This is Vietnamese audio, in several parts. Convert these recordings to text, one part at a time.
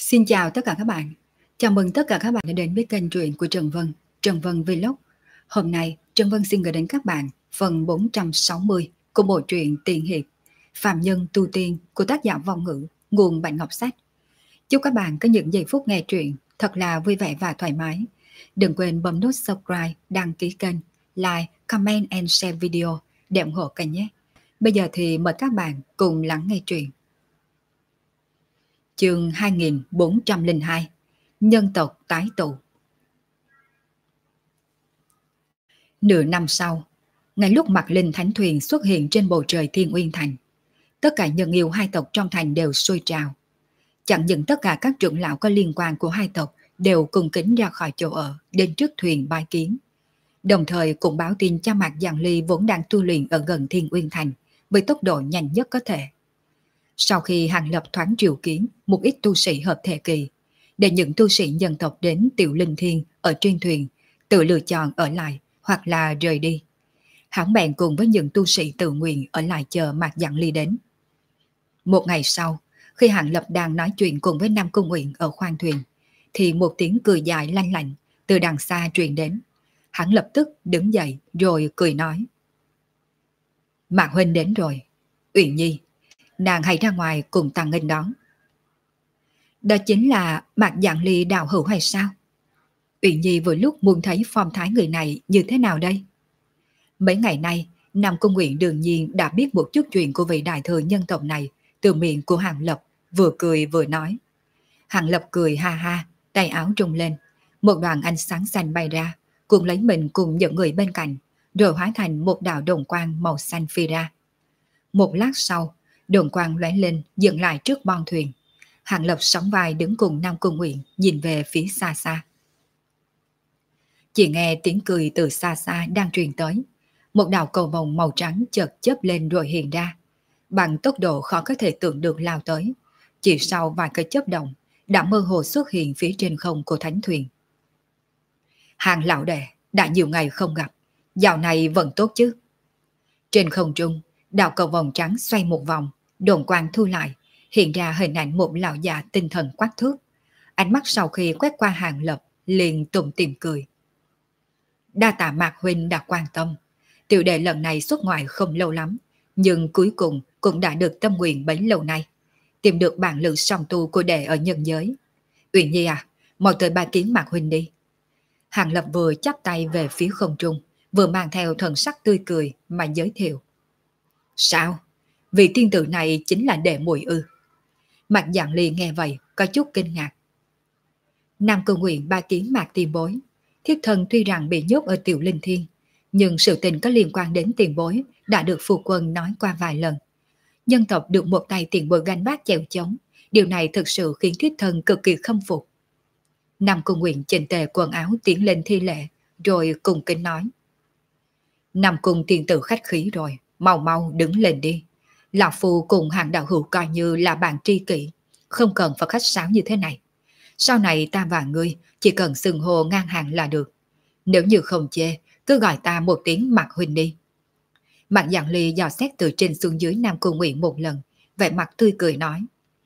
Xin chào tất cả các bạn. Chào mừng tất cả các bạn đã đến với kênh truyện của Trần Vân Vlog. Hôm nay, Trần Vân xin gửi đến các bạn phần 460 của bộ truyện Tiền Hiệp, Phạm Nhân Tu Tiên của tác giả Vong Ngữ, nguồn Bạch Ngọc Sách. Chúc các bạn có những giây phút nghe truyện thật là vui vẻ và thoải mái. Đừng quên bấm nút subscribe, đăng ký kênh, like, comment and share video để ủng hộ kênh nhé. Bây giờ thì mời các bạn cùng lắng nghe truyện. Chương 2402 Nhân tộc tái tụ. Nửa năm sau, ngay lúc Mạc Linh Thánh Thuyền xuất hiện trên bầu trời Thiên Uyên Thành, tất cả nhân yêu hai tộc trong thành đều sôi trào. Chẳng những tất cả các trưởng lão có liên quan của hai tộc đều cùng kính ra khỏi chỗ ở đến trước thuyền bái kiến, đồng thời cũng báo tin cho Mạc Giang Ly vốn đang tu luyện ở gần Thiên Uyên Thành với tốc độ nhanh nhất có thể. Sau khi Hàng Lập thoáng triệu kiến một ít tu sĩ hợp thể kỳ, để những tu sĩ nhân tộc đến Tiểu Linh Thiên ở trên thuyền tự lựa chọn ở lại hoặc là rời đi, hắn bèn cùng với những tu sĩ tự nguyện ở lại chờ Mạc Giang Ly đến. Một ngày sau, khi Hàng Lập đang nói chuyện cùng với Nam Cung Uyển ở khoang thuyền, thì một tiếng cười dài lanh lảnh từ đằng xa truyền đến. Hắn lập tức đứng dậy rồi cười nói: Mạc huynh đến rồi. Uyển Nhi, nàng hãy ra ngoài cùng ta nghênh đón. Đó chính là Mạc Giang Ly đạo hữu hay sao? Uyển Nhi vừa lúc muốn thấy phong thái người này như thế nào đây. Mấy ngày nay, Nam Cung Uyển đương nhiên đã biết một chút chuyện của vị đại thừa nhân tộc này từ miệng của Hàng Lập, vừa cười vừa nói. Hàng Lập cười ha ha, tay áo rung lên, một đoàn ánh sáng xanh bay ra, cùng lấy mình cùng những người bên cạnh, rồi hóa thành một đạo đồn quang màu xanh phi ra. Một lát sau, đồn quang lóe lên dừng lại trước bon thuyền. Hàng Lập sóng vai đứng cùng Nam Cung Uyển nhìn về phía xa xa. Chỉ nghe tiếng cười từ xa xa đang truyền tới. Một đạo cầu vồng màu trắng chợt chớp lên rồi hiện ra, bằng tốc độ khó có thể tưởng được lao tới. Chỉ sau vài cái chớp động đã mơ hồ xuất hiện phía trên không của thánh thuyền. Hàng lão đệ, đã nhiều ngày không gặp, dạo này vẫn tốt chứ? Trên không trung, đạo cầu vồng trắng xoay một vòng, đồn quang thu lại, hiện ra hình ảnh một lão già tinh thần quắc thước. Ánh mắt sau khi quét qua Hàng Lập liền tủm tỉm cười. Đa tạ Mạc huynh đã quan tâm. Tiểu đệ lần này xuất ngoại không lâu lắm, nhưng cuối cùng cũng đã được tâm nguyện bấy lâu nay, tìm được bản lĩnh song tu của đệ ở nhân giới. Uyển Nhi à, mau tới ba kiến Mạc huynh đi. Hàng Lập vừa chắp tay về phía không trung, vừa mang theo thần sắc tươi cười mà giới thiệu. Sao? Vị tiên tử này chính là đệ muội ư? Mạc Giang Ly nghe vậy có chút kinh ngạc. Nam Cung Uyển ba kiến Mạc tiền bối, thiết thân tuy rằng bị nhốt ở Tiểu Linh Thiên, nhưng sự tình có liên quan đến tiền bối đã được phu quân nói qua vài lần. Nhân tộc được một tay tiền bối gánh vác chèo chống, điều này thực sự khiến thiết thân cực kỳ khâm phục. Nam Cung Uyển chỉnh tề quần áo tiến lên thi lễ, rồi cùng kính nói. Nam Cung tiên tử khách khí rồi, mau mau đứng lên đi. Lão phu cùng Hàng đạo hữu coi như là bạn tri kỷ, không cần phải khách sáo như thế này. Sau này ta và ngươi chỉ cần xưng hô ngang hàng là được. Nếu như không chê, cứ gọi ta một tiếng Mạc huynh đi. Mạc Giang Ly dò xét từ trên xuống dưới Nam Cung Uyển một lần, vẻ mặt tươi cười nói.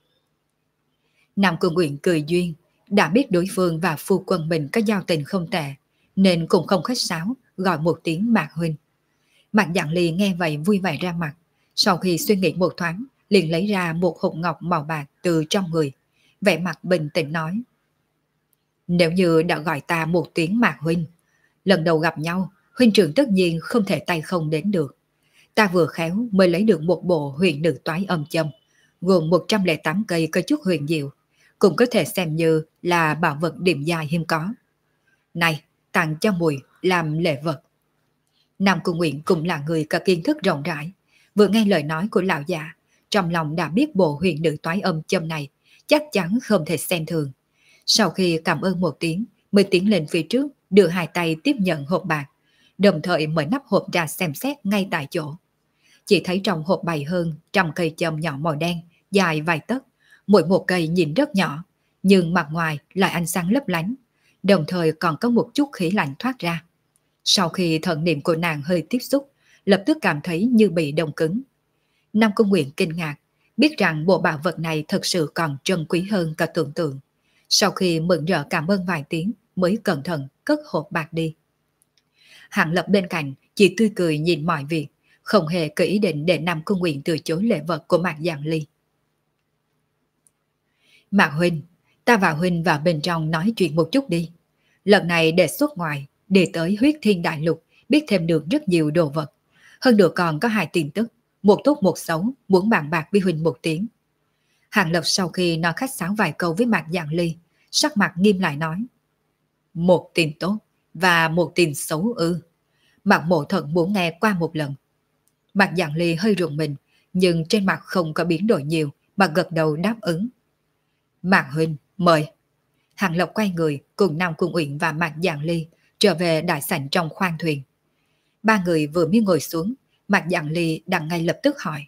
Nam Cung Uyển cười duyên, đã biết đối phương và phu quân mình có giao tình không tệ, nên cũng không khách sáo, gọi một tiếng Mạc huynh. Mạc Giang Ly nghe vậy vui vẻ ra mặt, sau khi suy nghĩ một thoáng, liền lấy ra một hộp ngọc màu bạc từ trong người, vẻ mặt bình tĩnh nói. Nếu như đã gọi ta một tiếng Mạc huynh, lần đầu gặp nhau, huynh trưởng tất nhiên không thể tay không đến được. Ta vừa khéo mới lấy được một bộ huyền nữ toái âm châm, gồm 108 cây có chút huyền diệu, cũng có thể xem như là bảo vật điểm dài hiếm có. Này, tặng cho muội làm lễ vật. Nam Cung Uyển cũng là người có kiến thức rộng rãi, vừa nghe lời nói của lão già, trong lòng đã biết bộ huyền nữ toái âm châm này chắc chắn không thể xem thường. Sau khi cảm ơn một tiếng, mới tiến lên phía trước, đưa hai tay tiếp nhận hộp bạc, đồng thời mở nắp hộp ra xem xét ngay tại chỗ. Chỉ thấy trong hộp bày hơn 100 cây châm nhỏ màu đen, dài vài tấc, mỗi một cây nhìn rất nhỏ, nhưng mặt ngoài lại ánh sáng lấp lánh, đồng thời còn có một chút khí lạnh thoát ra. Sau khi thần niệm của nàng hơi tiếp xúc, lập tức cảm thấy như bị đông cứng. Nam Cung Uyển kinh ngạc, biết rằng bộ bảo vật này thật sự còn trân quý hơn cả tưởng tượng, Sau khi mừng rỡ cảm ơn vài tiếng mới cẩn thận cất hộp bạc đi. Hàng Lập bên cạnh chỉ tươi cười nhìn mọi việc, không hề có ý định để Nam Cung Nguyện từ chối lễ vật của Mạc Giang Ly. Mạc Huynh, ta và Huynh vào bên trong nói chuyện một chút đi. Lần này đề xuất ngoài, để tới huyết thiên đại lục, biết thêm được rất nhiều đồ vật. Hơn nữa còn có hai tin tức, một tốt một xấu, muốn bàn bạc với Huynh một tiếng. Hàng Lập sau khi nói khách sáo vài câu với Mạc Giang Ly, sắc mặt nghiêm lại nói. Một tin tốt và một tin xấu ư. Mạc Mộ Thận muốn nghe qua một lần. Mạc Giang Ly hơi rùng mình, nhưng trên mặt không có biến đổi nhiều mà gật đầu đáp ứng. Mạc Huynh, mời. Hàng Lập quay người cùng Nam Cung Uyển và Mạc Giang Ly trở về đại sảnh trong khoang thuyền. Ba người vừa mới ngồi xuống, Mạc Giang Ly đặng ngay lập tức hỏi.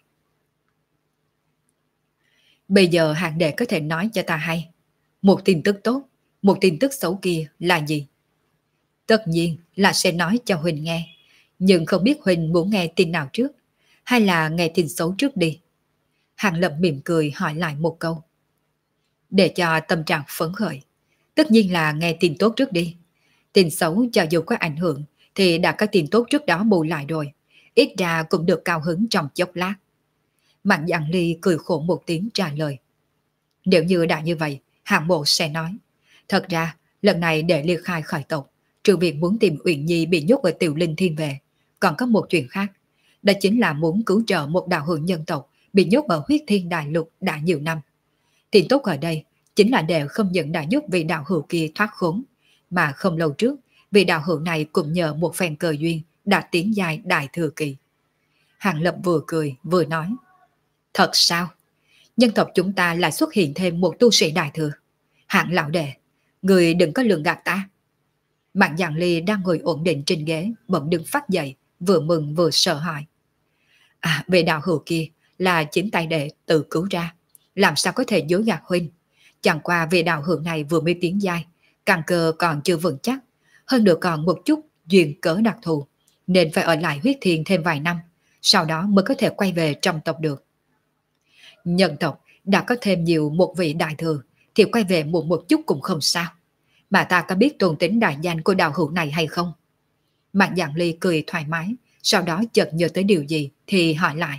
Bây giờ Hàng đệ có thể nói cho ta hay, một tin tức tốt, một tin tức xấu kia là gì? Tất nhiên là sẽ nói cho Huỳnh nghe, nhưng không biết Huỳnh muốn nghe tin nào trước, hay là nghe tin xấu trước đi. Hàng Lập mỉm cười hỏi lại một câu. Để cho tâm trạng phấn khởi, tất nhiên là nghe tin tốt trước đi. Tin xấu cho dù có ảnh hưởng thì đã có tin tốt trước đó bù lại rồi, ít ra cũng được cao hứng trong chốc lát. Mạc Giang Ly cười khổ một tiếng trả lời. Nếu như đã như vậy, Hàng Bộ sẽ nói. Thật ra, lần này để ly khai khỏi tộc, trừ việc muốn tìm Uyển Nhi bị nhốt ở Tiểu Linh Thiên về, còn có một chuyện khác. Đó chính là muốn cứu trợ một đạo hữu nhân tộc bị nhốt ở huyết thiên đại lục đã nhiều năm. Tin tốt ở đây chính là để không những đã giúp vị đạo hữu kia thoát khốn, mà không lâu trước, vị đạo hữu này cũng nhờ một phen cơ duyên đạt tiến giai đại thừa kỳ. Hàng Lập vừa cười vừa nói. Thật sao? Nhân tộc chúng ta lại xuất hiện thêm một tu sĩ đại thừa. Hạng lão đệ, người đừng có lường gạt ta. Mạc Giang Ly đang ngồi ổn định trên ghế, bỗng đứng phát dậy, vừa mừng vừa sợ hãi. À, về đạo hữu kia là chính tay đệ tự cứu ra, làm sao có thể dối gạt huynh? Chẳng qua về đạo hữu này vừa mới tiến giai, căn cơ còn chưa vững chắc, hơn nữa còn một chút duyên cớ đặc thù, nên phải ở lại huyết thiên thêm vài năm, sau đó mới có thể quay về trong tộc được. Nhân tộc đã có thêm nhiều một vị đại thừa, thì quay về muộn một chút cũng không sao. Mà ta có biết tôn tính đại danh của đạo hữu này hay không? Mạc Giang Ly cười thoải mái, sau đó chợt nhớ tới điều gì thì hỏi lại.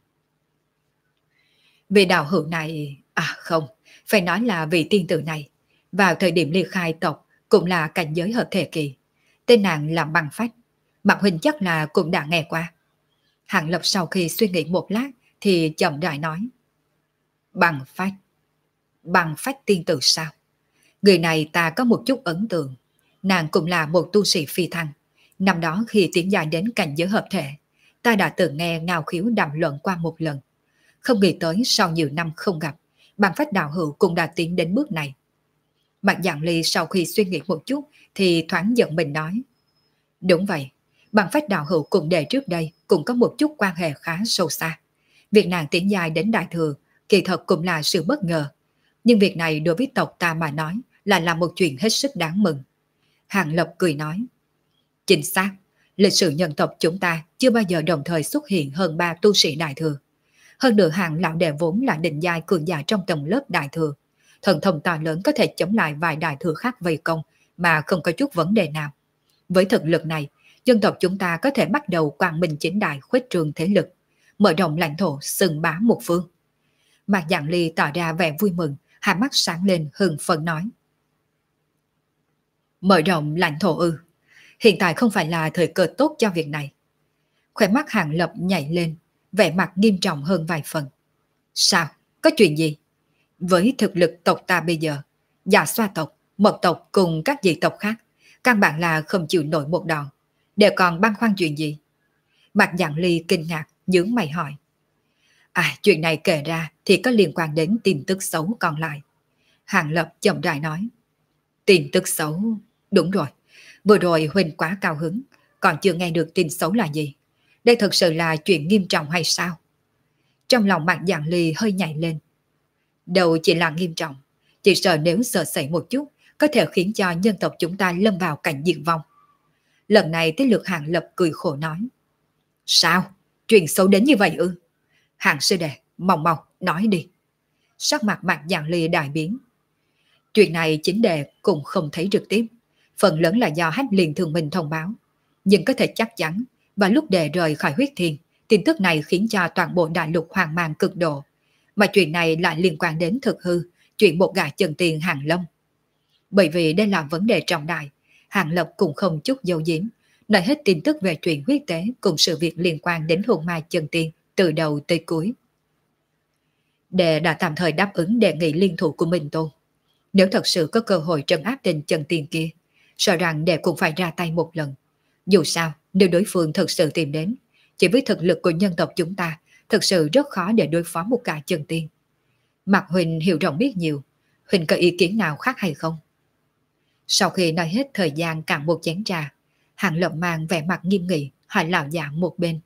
Vị đạo hữu này, à không, phải nói là vị tiên tử này, vào thời điểm ly khai tộc cũng là cảnh giới hợp thể kỳ. Tên nàng là Băng Phách, Mạc Huynh chắc là cũng đã nghe qua. Hàng Lập sau khi suy nghĩ một lát thì chậm rãi nói. Băng Phách tiên tử sao? Người này ta có một chút ấn tượng. Nàng cũng là một tu sĩ phi thăng. Năm đó khi tiến dài đến cảnh giới hợp thể, ta đã từng nghe Ngao Khiếu đàm luận qua một lần. Không nghĩ tới sau nhiều năm không gặp, Băng Phách đạo hữu cũng đã tiến đến bước này. Mạc Giang Ly sau khi suy nghĩ một chút thì thoáng giận mình nói. Đúng vậy, Băng Phách đạo hữu cùng đệ trước đây cũng có một chút quan hệ khá sâu xa. Việc nàng tiến dài đến đại thừa kỳ thật cũng là sự bất ngờ. Nhưng việc này đối với tộc ta mà nói là một chuyện hết sức đáng mừng. Hàng Lập cười nói. Chính xác, lịch sử nhân tộc chúng ta chưa bao giờ đồng thời xuất hiện hơn 3 tu sĩ đại thừa. Hơn nữa Hàng lão đệ vốn là định giai cường giả trong tầng lớp đại thừa. Thần thông to lớn có thể chống lại vài đại thừa khác vây công mà không có chút vấn đề nào. Với thực lực này, dân tộc chúng ta có thể bắt đầu quang minh chính đại khuếch trường thế lực, mở rộng lãnh thổ xưng bá một phương. Mạc Giang Ly tỏ ra vẻ vui mừng, hai mắt sáng lên hưng phấn nói. Mở rộng lãnh thổ ư? Hiện tại không phải là thời cơ tốt cho việc này. Khóe mắt Hàng Lập nhảy lên, vẻ mặt nghiêm trọng hơn vài phần. Sao? Có chuyện gì? Với thực lực tộc ta bây giờ, Dạ Xoa tộc, Mộc tộc cùng các dị tộc khác, căn bản là không chịu nổi một đòn. Đều còn băn khoăn chuyện gì? Mạc Giang Ly kinh ngạc, nhướng mày hỏi. À, chuyện này kể ra thì có liên quan đến tin tức xấu còn lại. Hàng Lập chậm rãi nói. Tin tức xấu? Đúng rồi. Vừa rồi Huynh quá cao hứng, còn chưa nghe được tin xấu là gì. Đây thực sự là chuyện nghiêm trọng hay sao? Trong lòng Mạc Giang Ly hơi nhảy lên. Đâu chỉ là nghiêm trọng, chỉ sợ nếu sợ xảy một chút, có thể khiến cho nhân tộc chúng ta lâm vào cảnh diệt vong. Lần này tới lượt Hàng Lập cười khổ nói. Sao? Chuyện xấu đến như vậy ư? Hàng sư đệ, mau mau, nói đi. Sắc mặt Mạc Giang Ly đại biến. Chuyện này chính đệ cũng không thấy trực tiếp, phần lớn là do Hách Liên Thường Minh thông báo. Nhưng có thể chắc chắn, và lúc đệ rời khỏi huyết thiên, tin tức này khiến cho toàn bộ đại lục hoang mang cực độ. Mà chuyện này lại liên quan đến thực hư, chuyện một gã chân tiền Hàng Lâm. Bởi vì đây là vấn đề trọng đại, Hàng Lập cũng không chút dấu giếm, nói hết tin tức về chuyện huyết tế cùng sự việc liên quan đến hồn ma chân tiên từ đầu tới cuối. Đệ đã tạm thời đáp ứng đề nghị liên thủ của Minh Tôn. Nếu thật sự có cơ hội trấn áp tên chân tiên kia, sợ rằng đệ cũng phải ra tay một lần. Dù sao, nếu đối phương thật sự tìm đến, chỉ với thực lực của nhân tộc chúng ta, thật sự rất khó để đối phó một cả chân tiên. Mạc Huỳnh hiểu rộng biết nhiều, Huỳnh có ý kiến nào khác hay không? Sau khi nói hết thời gian cạn một chén trà, Hàng Lập mang vẻ mặt nghiêm nghị hỏi lão già một bên.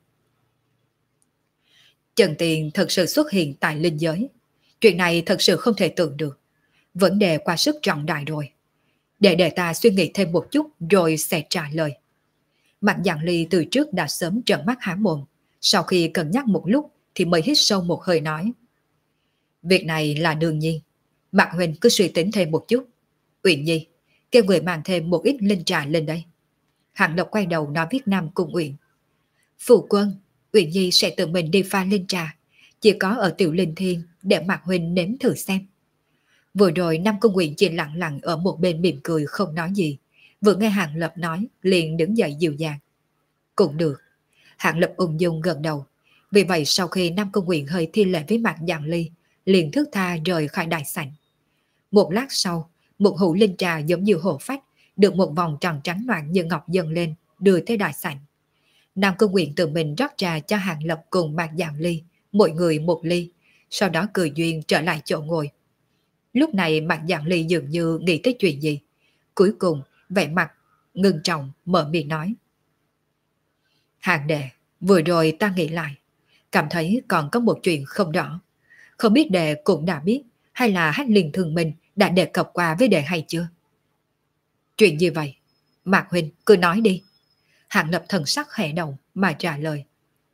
Trần Tiền thật sự xuất hiện tại linh giới. Chuyện này thật sự không thể tưởng được. Vấn đề quá sức trọng đại rồi. Để ta suy nghĩ thêm một chút rồi sẽ trả lời. Mặt Dạng Ly từ trước đã sớm trợn mắt há mồm. Sau khi cân nhắc một lúc thì mới hít sâu một hơi nói. Việc này là đương nhiên. Mạc Huỳnh cứ suy tính thêm một chút. Uyển Nhi, kêu người mang thêm một ít linh trà lên đây. Hàng Lộc quay đầu nói Việt Nam cùng Uyển. Phụ quân, Uyển Nhi sẽ tự mình đi pha linh trà. Chỉ có ở Tiểu Linh Thiên để Mạc Huỳnh nếm thử xem. Vừa rồi Nam Cung Uyển chỉ lặng lặng ở một bên mỉm cười không nói gì. Vừa nghe Hàng Lập nói liền đứng dậy dịu dàng. Cũng được. Hàng Lập ung dung gần đầu. Vì vậy sau khi Nam Cung Uyển hơi thi lễ với Mạc Dạng Ly, liền thức tha rời khỏi đại sảnh. Một lát sau, một hũ linh trà giống như hồ phách được một vòng tròn trắng noãn như ngọc dâng lên, đưa tới đại sảnh. Nam Cung Uyển tự mình rót trà cho Hàng Lập cùng Mạc Dạng Ly, mỗi người một ly, sau đó cười duyên trở lại chỗ ngồi. Lúc này Mạc Dạng Ly dường như nghĩ tới chuyện gì. Cuối cùng, vẻ mặt ngưng trọng mở miệng nói. Hàng đệ, vừa rồi ta nghĩ lại, cảm thấy còn có một chuyện không rõ. Không biết đệ cũng đã biết, hay là Hách Liên Thường Minh đã đề cập qua với đệ hay chưa? Chuyện gì vậy? Mạc Huynh cứ nói đi. Hàng Lập thần sắc khẽ động mà trả lời.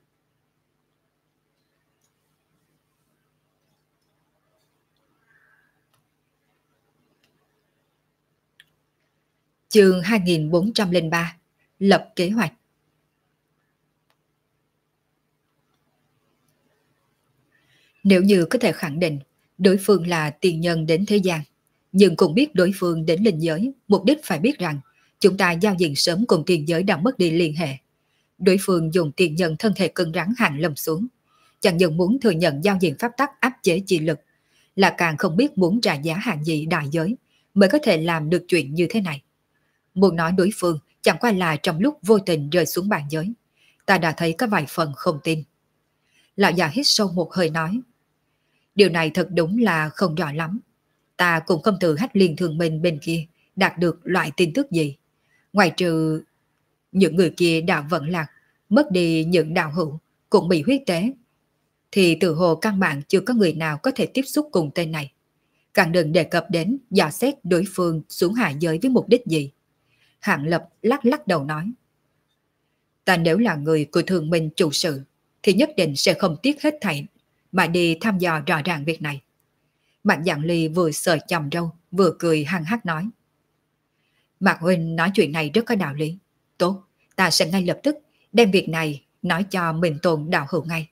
Chương 2403 Lập kế hoạch. Nếu như có thể khẳng định đối phương là tiền nhân đến thế gian, nhưng cũng biết đối phương đến linh giới, mục đích phải biết rằng chúng ta giao diện sớm cùng tiền giới đã mất đi liên hệ. Đối phương dùng tiền nhân thân thể cứng rắn Hàng Lâm xuống, chẳng những muốn thừa nhận giao diện pháp tắc áp chế chi lực, là càng không biết muốn trả giá hàng gì đại giới mới có thể làm được chuyện như thế này. Muốn nói đối phương chẳng qua là trong lúc vô tình rơi xuống bàn giới, ta đã thấy có vài phần không tin. Lão già hít sâu một hơi nói. Điều này thật đúng là không rõ lắm. Ta cũng không từ Hách Liên Thường Minh bên kia đạt được loại tin tức gì. Ngoài trừ những người kia đã vận lạc, mất đi những đạo hữu, cũng bị huyết tế, thì từ hồ căn bản chưa có người nào có thể tiếp xúc cùng tên này. Càng đừng đề cập đến dò xét đối phương xuống hạ giới với mục đích gì. Hạng Lập lắc lắc đầu nói. Ta nếu là người của Thường Minh chủ sự, thì nhất định sẽ không tiếc hết thảy mà đi thăm dò rõ ràng việc này. Mạc Dạng Ly vừa sờ chòm râu, vừa cười hăng hắc nói. Mạc Huynh nói chuyện này rất có đạo lý. Tốt, ta sẽ ngay lập tức đem việc này nói cho Minh Tôn đạo hữu ngay.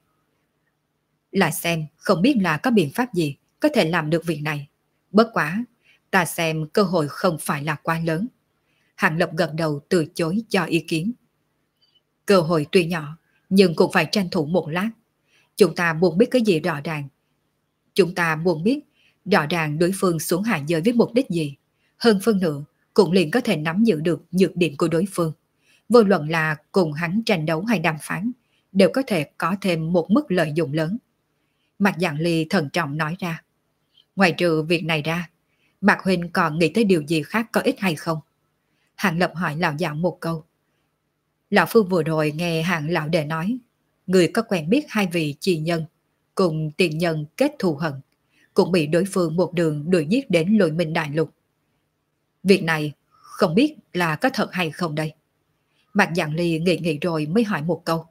Là xem không biết là có biện pháp gì có thể làm được việc này. Bất quá, ta xem cơ hội không phải là quá lớn. Hàng Lập gật đầu từ chối cho ý kiến. Cơ hội tuy nhỏ, nhưng cũng phải tranh thủ một lát. Chúng ta muốn biết cái gì rõ ràng. Chúng ta muốn biết rõ ràng đối phương xuống hạ giới với mục đích gì. Hơn phân nửa, cũng liền có thể nắm giữ được nhược điểm của đối phương. Vô luận là cùng hắn tranh đấu hay đàm phán, đều có thể có thêm một mức lợi dụng lớn. Mạc Dạng Ly thận trọng nói ra. Ngoài trừ việc này ra, Mạc Huynh còn nghĩ tới điều gì khác có ích hay không? Hàng Lập hỏi lão già một câu. Lão Phu vừa rồi nghe Hàng lão đệ nói, người có quen biết hai vị chi nhân, cùng tiền nhân kết thù hận, cũng bị đối phương một đường đuổi giết đến Lôi Minh Đại Lục. Việc này không biết là có thật hay không đây? Mạc Dạng Ly nghĩ rồi mới hỏi một câu.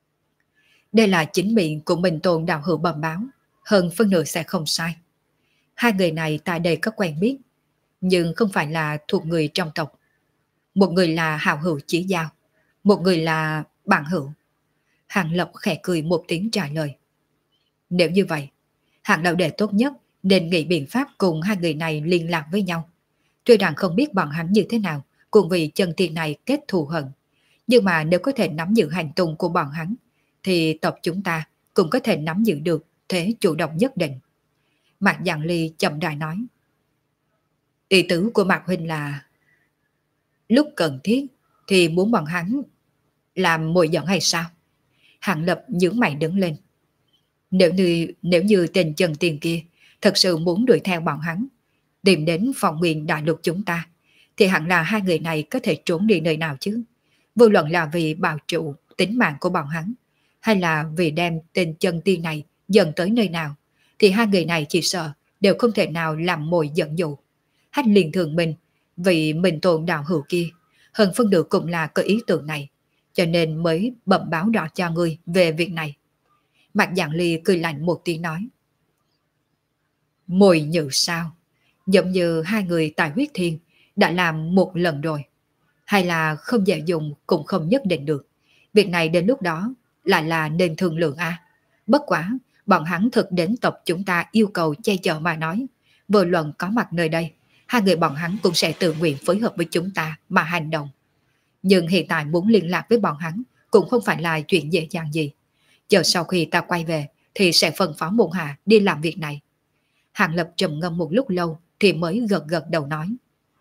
Đây là chính miệng của Minh Tôn đạo hữu bẩm báo, hơn phân nửa sẽ không sai. Hai người này tại đây có quen biết, nhưng không phải là thuộc người trong tộc. Một người là hảo hữu chí giao, một người là bạn hữu. Hàng Lập khẽ cười một tiếng trả lời. Nếu như vậy, Hàng Lão Đệ tốt nhất nên nghĩ biện pháp cùng hai người này liên lạc với nhau. Tuy rằng không biết bọn hắn như thế nào, cùng vì chân tiên này kết thù hận. Nhưng mà nếu có thể nắm giữ hành tung của bọn hắn, thì tộc chúng ta cũng có thể nắm giữ được thế chủ động nhất định. Mạc Giang Ly chậm rãi nói. Ý tứ của Mạc Huynh là lúc cần thiết thì muốn bọn hắn làm mồi dẫn hay sao? Hàng Lập nhướng mày đứng lên. Nếu như tên Trần Tiền kia thật sự muốn đuổi theo bọn hắn, tìm đến phòng nguyên đại lục chúng ta, thì hẳn là hai người này có thể trốn đi nơi nào chứ? Vô luận là vì bảo trụ tính mạng của bọn hắn, hay là vì đem tên Trần Tiên này dẫn tới nơi nào, thì hai người này chỉ sợ đều không thể nào làm mồi dẫn dụ. Hách liền thường mình, vì mình tồn đạo hữu kia, hơn phân nửa cũng là có ý tưởng này, cho nên mới bẩm báo rõ cho ngươi về việc này. Mạc Dạng Ly cười lạnh một tiếng nói. Mồi nhự sao? Giống như hai người tại huyết thiên đã làm một lần rồi. Hay là không dễ dùng cũng không nhất định được. Việc này đến lúc đó lại là nên thương lượng a. Bất quả, bọn hắn thực đến tộc chúng ta yêu cầu che chở mà nói. Vừa luận có mặt nơi đây, hai người bọn hắn cũng sẽ tự nguyện phối hợp với chúng ta mà hành động. Nhưng hiện tại muốn liên lạc với bọn hắn cũng không phải là chuyện dễ dàng gì. Chờ sau khi ta quay về thì sẽ phân phó môn hạ đi làm việc này. Hàng Lập trầm ngâm một lúc lâu thì mới gật gật đầu nói.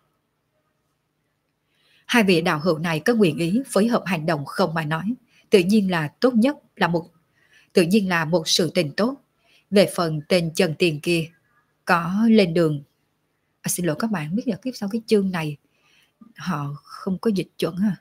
Hai vị đạo hữu này có nguyện ý phối hợp hành động không mà nói, tự nhiên là tốt nhất tự nhiên là một sự tình tốt. Về phần tên Trần Tiền kia có lên đường. Xin lỗi các bạn, biết là kiếp sau cái chương này họ không có dịch chuẩn à.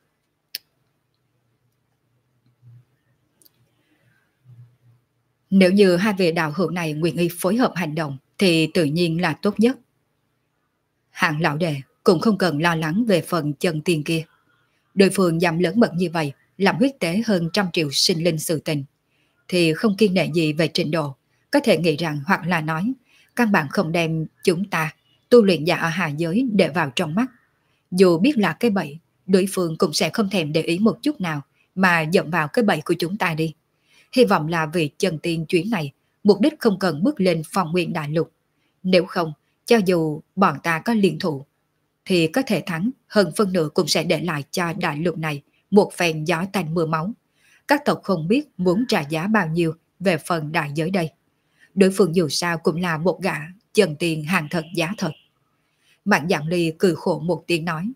Nếu như hai vị đạo hữu này nguyện ý phối hợp hành động thì tự nhiên là tốt nhất. Hạng lão đệ cũng không cần lo lắng về phần Trần Tiền kia. Đối phương dám lớn mật như vậy, làm huyết tế hơn 100 triệu sinh linh sự tình, thì không kiên nệ gì về trình độ, có thể nghĩ rằng hoặc là nói, căn bản không đem chúng ta, tu luyện giả ở hạ giới để vào trong mắt. Dù biết là cái bẫy, đối phương cũng sẽ không thèm để ý một chút nào mà dậm vào cái bẫy của chúng ta đi. Hy vọng là vì Trần Tiên chuyến này, mục đích không cần bước lên phòng nguyên đại lục. Nếu không, cho dù bọn ta có liên thủ, thì có thể thắng, hơn phân nửa cũng sẽ để lại cho đại lục này một phen gió tanh mưa máu. Các tộc không biết muốn trả giá bao nhiêu về phần đại giới đây. Đối phương dù sao cũng là một gã Trần Tiền hàng thật giá thật. Mạng Dạng Ly cười khổ một tiếng nói.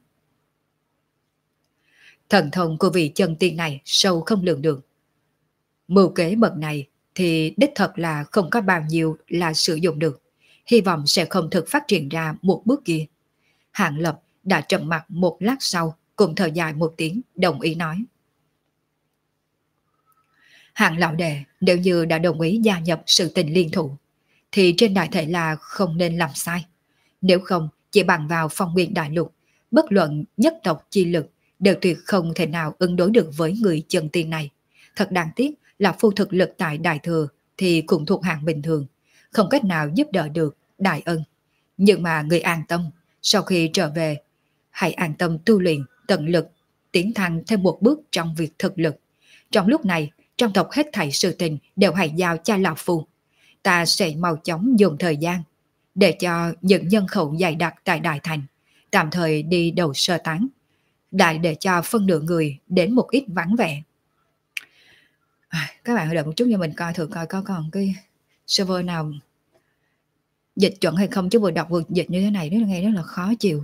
Thần thông của vị Trần Tiên này sâu không lường được. Mưu kế bậc này thì đích thật là không có bao nhiêu là sử dụng được. Hy vọng sẽ không thực phát triển ra một bước kia. Hạng Lập đã trầm mặt một lát sau, cùng thở dài một tiếng, đồng ý nói. Hạng lão đệ nếu như đã đồng ý gia nhập sự tình liên thủ, thì trên đại thể là không nên làm sai. Nếu không, chỉ bằng vào phong nguyên đại lục, bất luận nhất tộc chi lực đều tuyệt không thể nào ứng đối được với người Trần Tiên này. Thật đáng tiếc là phu thực lực tại Đại Thừa thì cũng thuộc hạng bình thường, không cách nào giúp đỡ được đại ân. Nhưng mà người an tâm, sau khi trở về, hãy an tâm tu luyện, tận lực, tiến thăng thêm một bước trong việc thực lực. Trong lúc này, trong tộc hết thảy sự tình đều hãy giao cho lão phu. Ta sẽ mau chóng dùng thời gian để cho những nhân khẩu dày đặc tại Đại Thành tạm thời đi đầu sơ tán, đại để cho phân nửa người đến một ít vắng vẻ. Các bạn đợi một chút cho mình coi thử coi có còn cái server nào dịch chuẩn hay không, chứ vừa đọc vừa dịch như thế này đó nghe rất là khó chịu.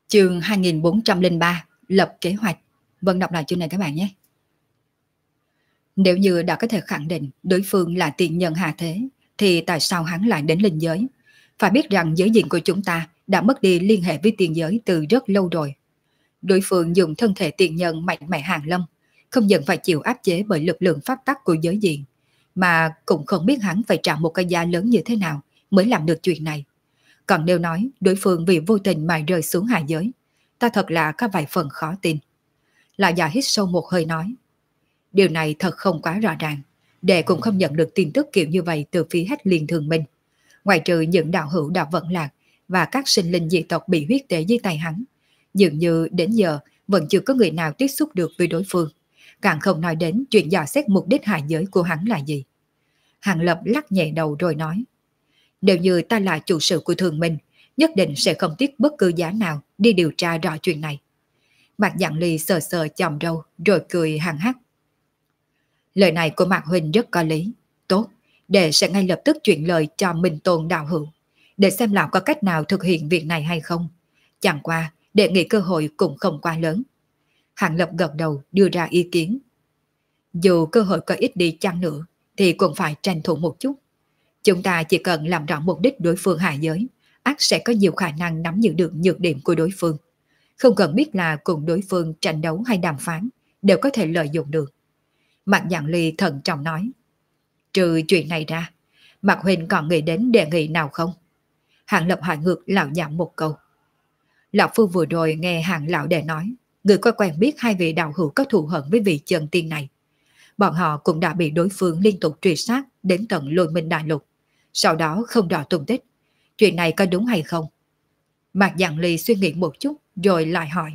Chương 2403, lập kế hoạch. Vâng, đọc lại chương này các bạn nhé. Nếu như đã có thể khẳng định đối phương là tiền nhân hạ thế, thì tại sao hắn lại đến linh giới? Phải biết rằng giới diện của chúng ta đã mất đi liên hệ với tiền giới từ rất lâu rồi. Đối phương dùng thân thể tiền nhân mạnh mẽ hàng lâm, không những phải chịu áp chế bởi lực lượng pháp tắc của giới diện, mà cũng không biết hắn phải trả một cái giá lớn như thế nào mới làm được chuyện này. Còn nếu nói đối phương vì vô tình mà rơi xuống hạ giới, ta thật là có vài phần khó tin. Lão già hít sâu một hơi nói, điều này thật không quá rõ ràng, đệ cũng không nhận được tin tức kiểu như vậy từ phía Hách Liên Thường Minh. Ngoài trừ những đạo hữu đã vận lạc và các sinh linh dị tộc bị huyết tế dưới tay hắn, dường như đến giờ vẫn chưa có người nào tiếp xúc được với đối phương, càng không nói đến chuyện dò xét mục đích hạ giới của hắn là gì. Hàng Lập lắc nhẹ đầu rồi nói, nếu như ta là chủ sự của Thường Minh, nhất định sẽ không tiếc bất cứ giá nào đi điều tra rõ chuyện này. Mạc Dạng Ly sờ sờ chòm râu rồi cười hằng hắc. Lời này của Mạc Huynh rất có lý. Tốt, đệ sẽ ngay lập tức chuyển lời cho Minh Tôn đạo hữu, để xem lão có cách nào thực hiện việc này hay không. Chẳng qua, đệ nghĩ cơ hội cũng không quá lớn. Hàng Lập gật đầu đưa ra ý kiến. Dù cơ hội có ít đi chăng nữa, thì cũng phải tranh thủ một chút. Chúng ta chỉ cần làm rõ mục đích đối phương hạ giới, ắt sẽ có nhiều khả năng nắm giữ được nhược điểm của đối phương. Không cần biết là cùng đối phương tranh đấu hay đàm phán, đều có thể lợi dụng được. Mạc Dạng Ly thận trọng nói, trừ chuyện này ra, Mạc Huynh còn nghĩ đến đề nghị nào không? Hạng Lập hỏi ngược lão già một câu. Lão phu vừa rồi nghe Hạng lão đệ nói, người có quen biết hai vị đạo hữu có thù hận với vị chân tiên này. Bọn họ cũng đã bị đối phương liên tục truy sát đến tận Lôi Minh Đại Lục, sau đó không rõ tung tích. Chuyện này có đúng hay không? Mạc Dạng Ly suy nghĩ một chút rồi lại hỏi.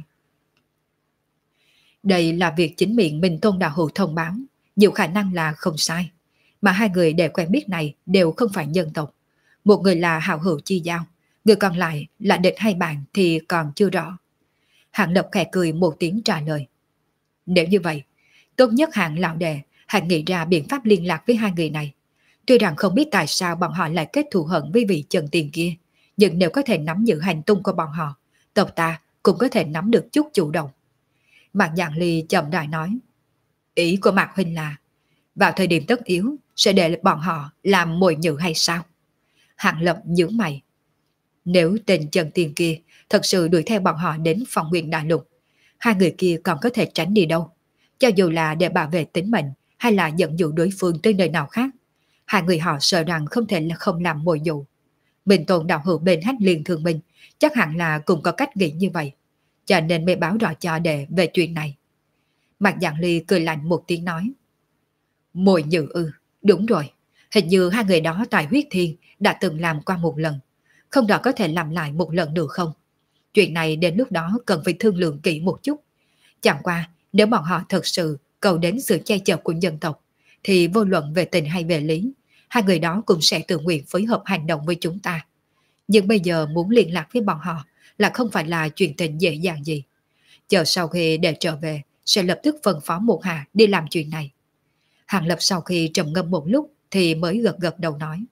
Đây là việc chính miệng Minh Tôn đạo hữu thông báo, nhiều khả năng là không sai. Mà hai người đều quen biết này đều không phải nhân tộc. Một người là hảo hữu chi giao, người còn lại là địch hay bạn thì còn chưa rõ. Hạng Lập khẽ cười một tiếng trả lời. Nếu như vậy, tốt nhất Hạng lão đệ hãy nghĩ ra biện pháp liên lạc với hai người này. Tuy rằng không biết tại sao bọn họ lại kết thù hận với vị Trần Tiền kia, nhưng nếu có thể nắm giữ hành tung của bọn họ, tộc ta cũng có thể nắm được chút chủ động. Mạc Dạng Ly chậm rãi nói, ý của Mạc Huynh là vào thời điểm tất yếu sẽ để bọn họ làm mồi nhử hay sao? Hạng Lập nhíu mày. Nếu tên Trần Tiền kia thật sự đuổi theo bọn họ đến Phong Nguyên Đại Lục, hai người kia còn có thể tránh đi đâu? Cho dù là để bảo vệ tính mệnh hay là dẫn dụ đối phương tới nơi nào khác, hai người họ sợ rằng không thể là không làm mồi dụ. Minh Tôn đạo hữu bên Hách Liên Thường Minh chắc hẳn là cũng có cách nghĩ như vậy, cho nên mới báo rõ cho đệ về chuyện này. Mạc Dạng Ly cười lạnh một tiếng nói, mồi nhử ư? Đúng rồi, hình như hai người đó tại Huyết Thiên đã từng làm qua một lần, không rõ có thể làm lại một lần nữa không? Chuyện này đến lúc đó cần phải thương lượng kỹ một chút. Chẳng qua nếu bọn họ thật sự cầu đến sự che chở của dân tộc, thì vô luận về tình hay về lý, hai người đó cũng sẽ tự nguyện phối hợp hành động với chúng ta. Nhưng bây giờ muốn liên lạc với bọn họ là không phải là chuyện tình dễ dàng gì. Chờ sau khi để trở về, sẽ lập tức phân phó một hạ đi làm chuyện này. Hàng Lập sau khi trầm ngâm một lúc thì mới gật gật đầu nói.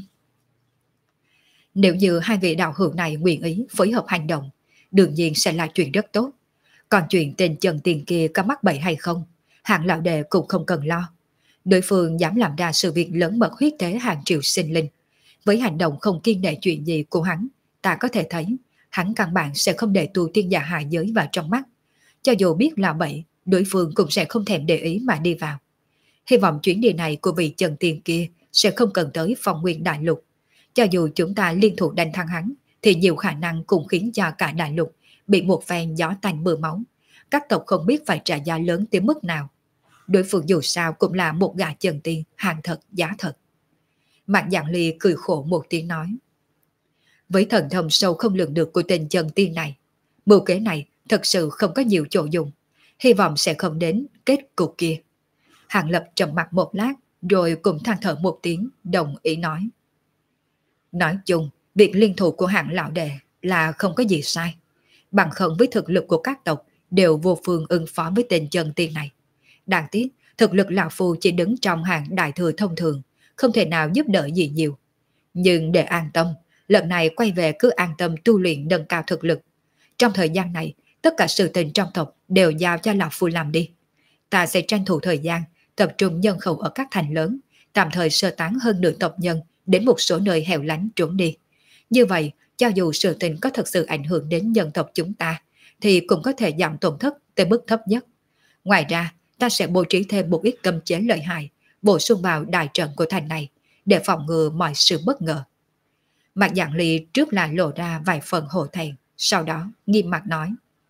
Nếu như hai vị đạo hữu này nguyện ý phối hợp hành động, đương nhiên sẽ là chuyện rất tốt. Còn chuyện tên Trần Tiền kia có mắc bẫy hay không, Hạng lão đệ cũng không cần lo. Đối phương dám làm ra sự việc lớn mật huyết tế hàng triệu sinh linh. Với hành động không kiên nể chuyện gì của hắn, ta có thể thấy hắn căn bản sẽ không để tu tiên giả hạ giới vào trong mắt. Cho dù biết là bẫy, đối phương cũng sẽ không thèm để ý mà đi vào. Hy vọng chuyến đi này của vị Trần Tiền kia sẽ không cần tới Phong Nguyên Đại Lục. Cho dù chúng ta liên thủ đánh thắng hắn, thì nhiều khả năng cũng khiến cho cả đại lục bị một phen gió tanh mưa máu. Các tộc không biết phải trả giá lớn tới mức nào. Đối phương dù sao cũng là một gã Trần Tiên, hàng thật giá thật. Mạc Dạng Ly cười khổ một tiếng nói. Với thần thông sâu không lường được của tên Trần Tiên này, mưu kế này thật sự không có nhiều chỗ dùng. Hy vọng sẽ không đến kết cục kia. Hàng Lập trầm mặt một lát, rồi cũng than thở một tiếng, đồng ý nói. Nói chung, việc liên thủ của Hạng lão đệ là không có gì sai. Bằng không với thực lực của các tộc đều vô phương ứng phó với tên Trần Tiên này. Đáng tiếc, thực lực lão phu chỉ đứng trong hàng đại thừa thông thường, không thể nào giúp đỡ gì nhiều. Nhưng để an tâm, lần này quay về cứ an tâm tu luyện nâng cao thực lực. Trong thời gian này, tất cả sự tình trong tộc đều giao cho Lão Phu làm đi. Ta sẽ tranh thủ thời gian, tập trung nhân khẩu ở các thành lớn, tạm thời sơ tán hơn nửa tộc nhân đến một số nơi hẻo lánh trốn đi. Như vậy, cho dù sự tình có thật sự ảnh hưởng đến nhân tộc chúng ta, thì cũng có thể giảm tổn thất tới mức thấp nhất. Ngoài ra, ta sẽ bố trí thêm một ít cấm chế lợi hại, bổ sung vào đại trận của thành này, để phòng ngừa mọi sự bất ngờ. Mạc Dạng Ly trước là lộ ra vài phần hổ thẹn, sau đó nghiêm mặt nói.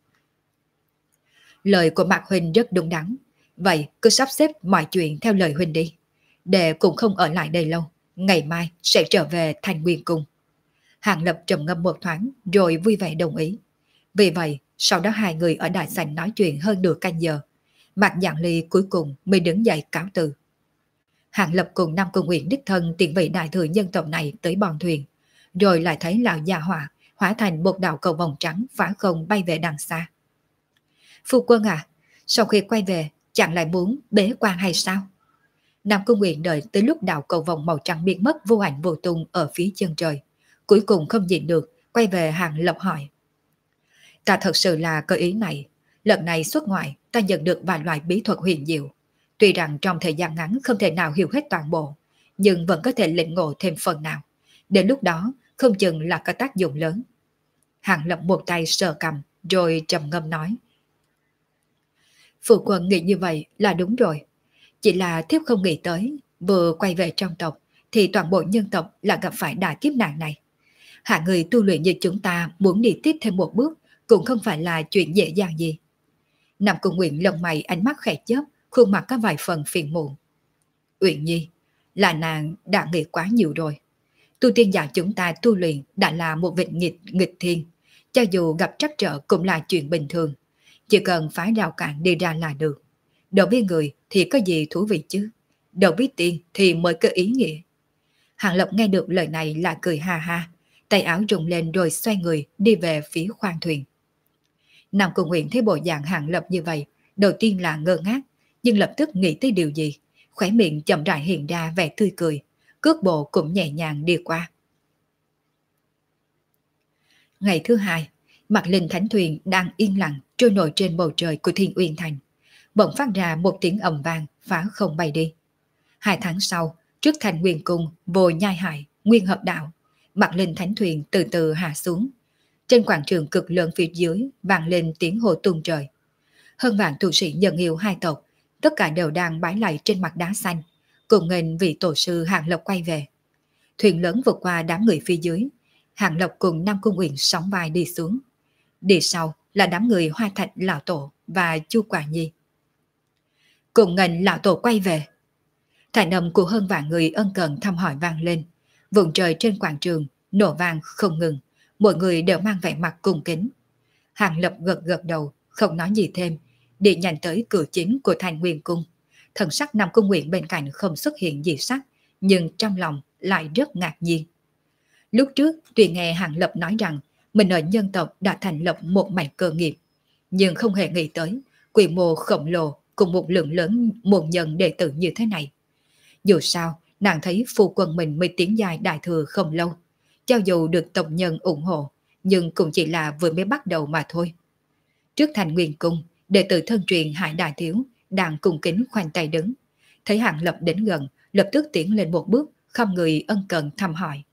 Lời của Mạc Huynh rất đúng đắn, vậy cứ sắp xếp mọi chuyện theo lời Huynh đi. Đệ cũng không ở lại đây lâu, ngày mai sẽ trở về thành Nguyên Cung. Hàng Lập trầm ngâm một thoáng rồi vui vẻ đồng ý. Vì vậy, sau đó hai người ở đại sảnh nói chuyện hơn nửa canh giờ. Mạc Dạng Ly cuối cùng mới đứng dậy cáo từ. Hàng Lập cùng Nam Cung Uyển đích thân tiện vị đại thừa nhân tộc này tới bòn thuyền, rồi lại thấy lão già hỏa hóa thành một đạo cầu vòng trắng phá không bay về đằng xa. Phu quân à, sau khi quay về chẳng lại muốn bế quan hay sao? Nam Cung Uyển đợi tới lúc đạo cầu vòng màu trắng biến mất vô ảnh vô tung ở phía chân trời, cuối cùng không nhịn được quay về Hàng Lập hỏi. Ta thật sự là có ý này, lần này xuất ngoại ta nhận được vài loại bí thuật huyền diệu, tuy rằng trong thời gian ngắn không thể nào hiểu hết toàn bộ, nhưng vẫn có thể lĩnh ngộ thêm phần nào, đến lúc đó không chừng là có tác dụng lớn. Hàng Lập một tay sờ cầm rồi trầm ngâm nói. Phụ quân nghĩ như vậy là đúng rồi, chỉ là thiếp không nghĩ tới vừa quay về trong tộc thì toàn bộ nhân tộc là gặp phải đại kiếp nạn này. Hạ người tu luyện như chúng ta muốn đi tiếp thêm một bước cũng không phải là chuyện dễ dàng gì. Nam Cung Uyển lông mày ánh mắt khẽ chớp, khuôn mặt có vài phần phiền muộn. Uyển Nhi, là nàng đã nghĩ quá nhiều rồi. Tu tiên giả chúng ta tu luyện đã là một việc nghịch thiên, cho dù gặp trắc trở cũng là chuyện bình thường, chỉ cần phá rào cản đi ra là được. Đâu biết người thì có gì thú vị chứ, đâu biết tiên thì mới có ý nghĩa. Hàng Lập nghe được lời này là cười ha ha, tay áo rung lên rồi xoay người đi về phía khoang thuyền. Nam Cung Uyển thấy bộ dạng Hàng Lập như vậy, đầu tiên là ngơ ngác, nhưng lập tức nghĩ tới điều gì, khóe miệng chậm rãi hiện ra vẻ tươi cười, cước bộ cũng nhẹ nhàng đi qua. Ngày thứ hai, Mạc Linh Thánh Thuyền đang yên lặng trôi nổi trên bầu trời của Thiên Uyên Thành, bỗng phát ra một tiếng ầm vang phá không bay đi. 2 tháng sau, trước thành Nguyên Cung, Vô Nhai Hải, Nguyên Hợp Đạo, Mạc Linh Thánh Thuyền từ từ hạ xuống. Trên quảng trường cực lớn phía dưới vang lên tiếng hô tung trời. Hơn vạn tu sĩ nhân yêu hai tộc, tất cả đều đang bái lạy trên mặt đá xanh, cùng nghênh vị tổ sư Hàng Lập quay về. Thuyền lớn vượt qua đám người phía dưới, Hàng Lập cùng Nam Cung Uyển sóng vai đi xuống. Đi sau là đám người Hoa Thạch Lão Tổ và Chu Quả Nhi. Cùng nghênh Lão Tổ quay về. Thanh âm của hơn vạn người ân cần thăm hỏi vang lên. Vùng trời trên quảng trường nổ vang không ngừng, mọi người đều mang vẻ mặt cung kính. Hàng Lập gật gật đầu, không nói gì thêm, đi nhanh tới cửa chính của thành Nguyên Cung. Thần sắc Nam Cung Uyển bên cạnh không xuất hiện gì sắc, nhưng trong lòng lại rất ngạc nhiên. Lúc trước tuy nghe Hàng Lập nói rằng mình ở nhân tộc đã thành lập một mảnh cơ nghiệp, nhưng không hề nghĩ tới quy mô khổng lồ cùng một lượng lớn môn nhân đệ tử như thế này. Dù sao, nàng thấy phu quân mình mới tiến giai đại thừa không lâu, cho dù được tộc nhân ủng hộ, nhưng cũng chỉ là vừa mới bắt đầu mà thôi. Trước thành Nguyên Cung, đệ tử thân truyền Hải Đại Thiếu đang cung kính khoanh tay đứng. Thấy Hàng Lập đến gần, lập tức tiến lên một bước, không người ân cần thăm hỏi.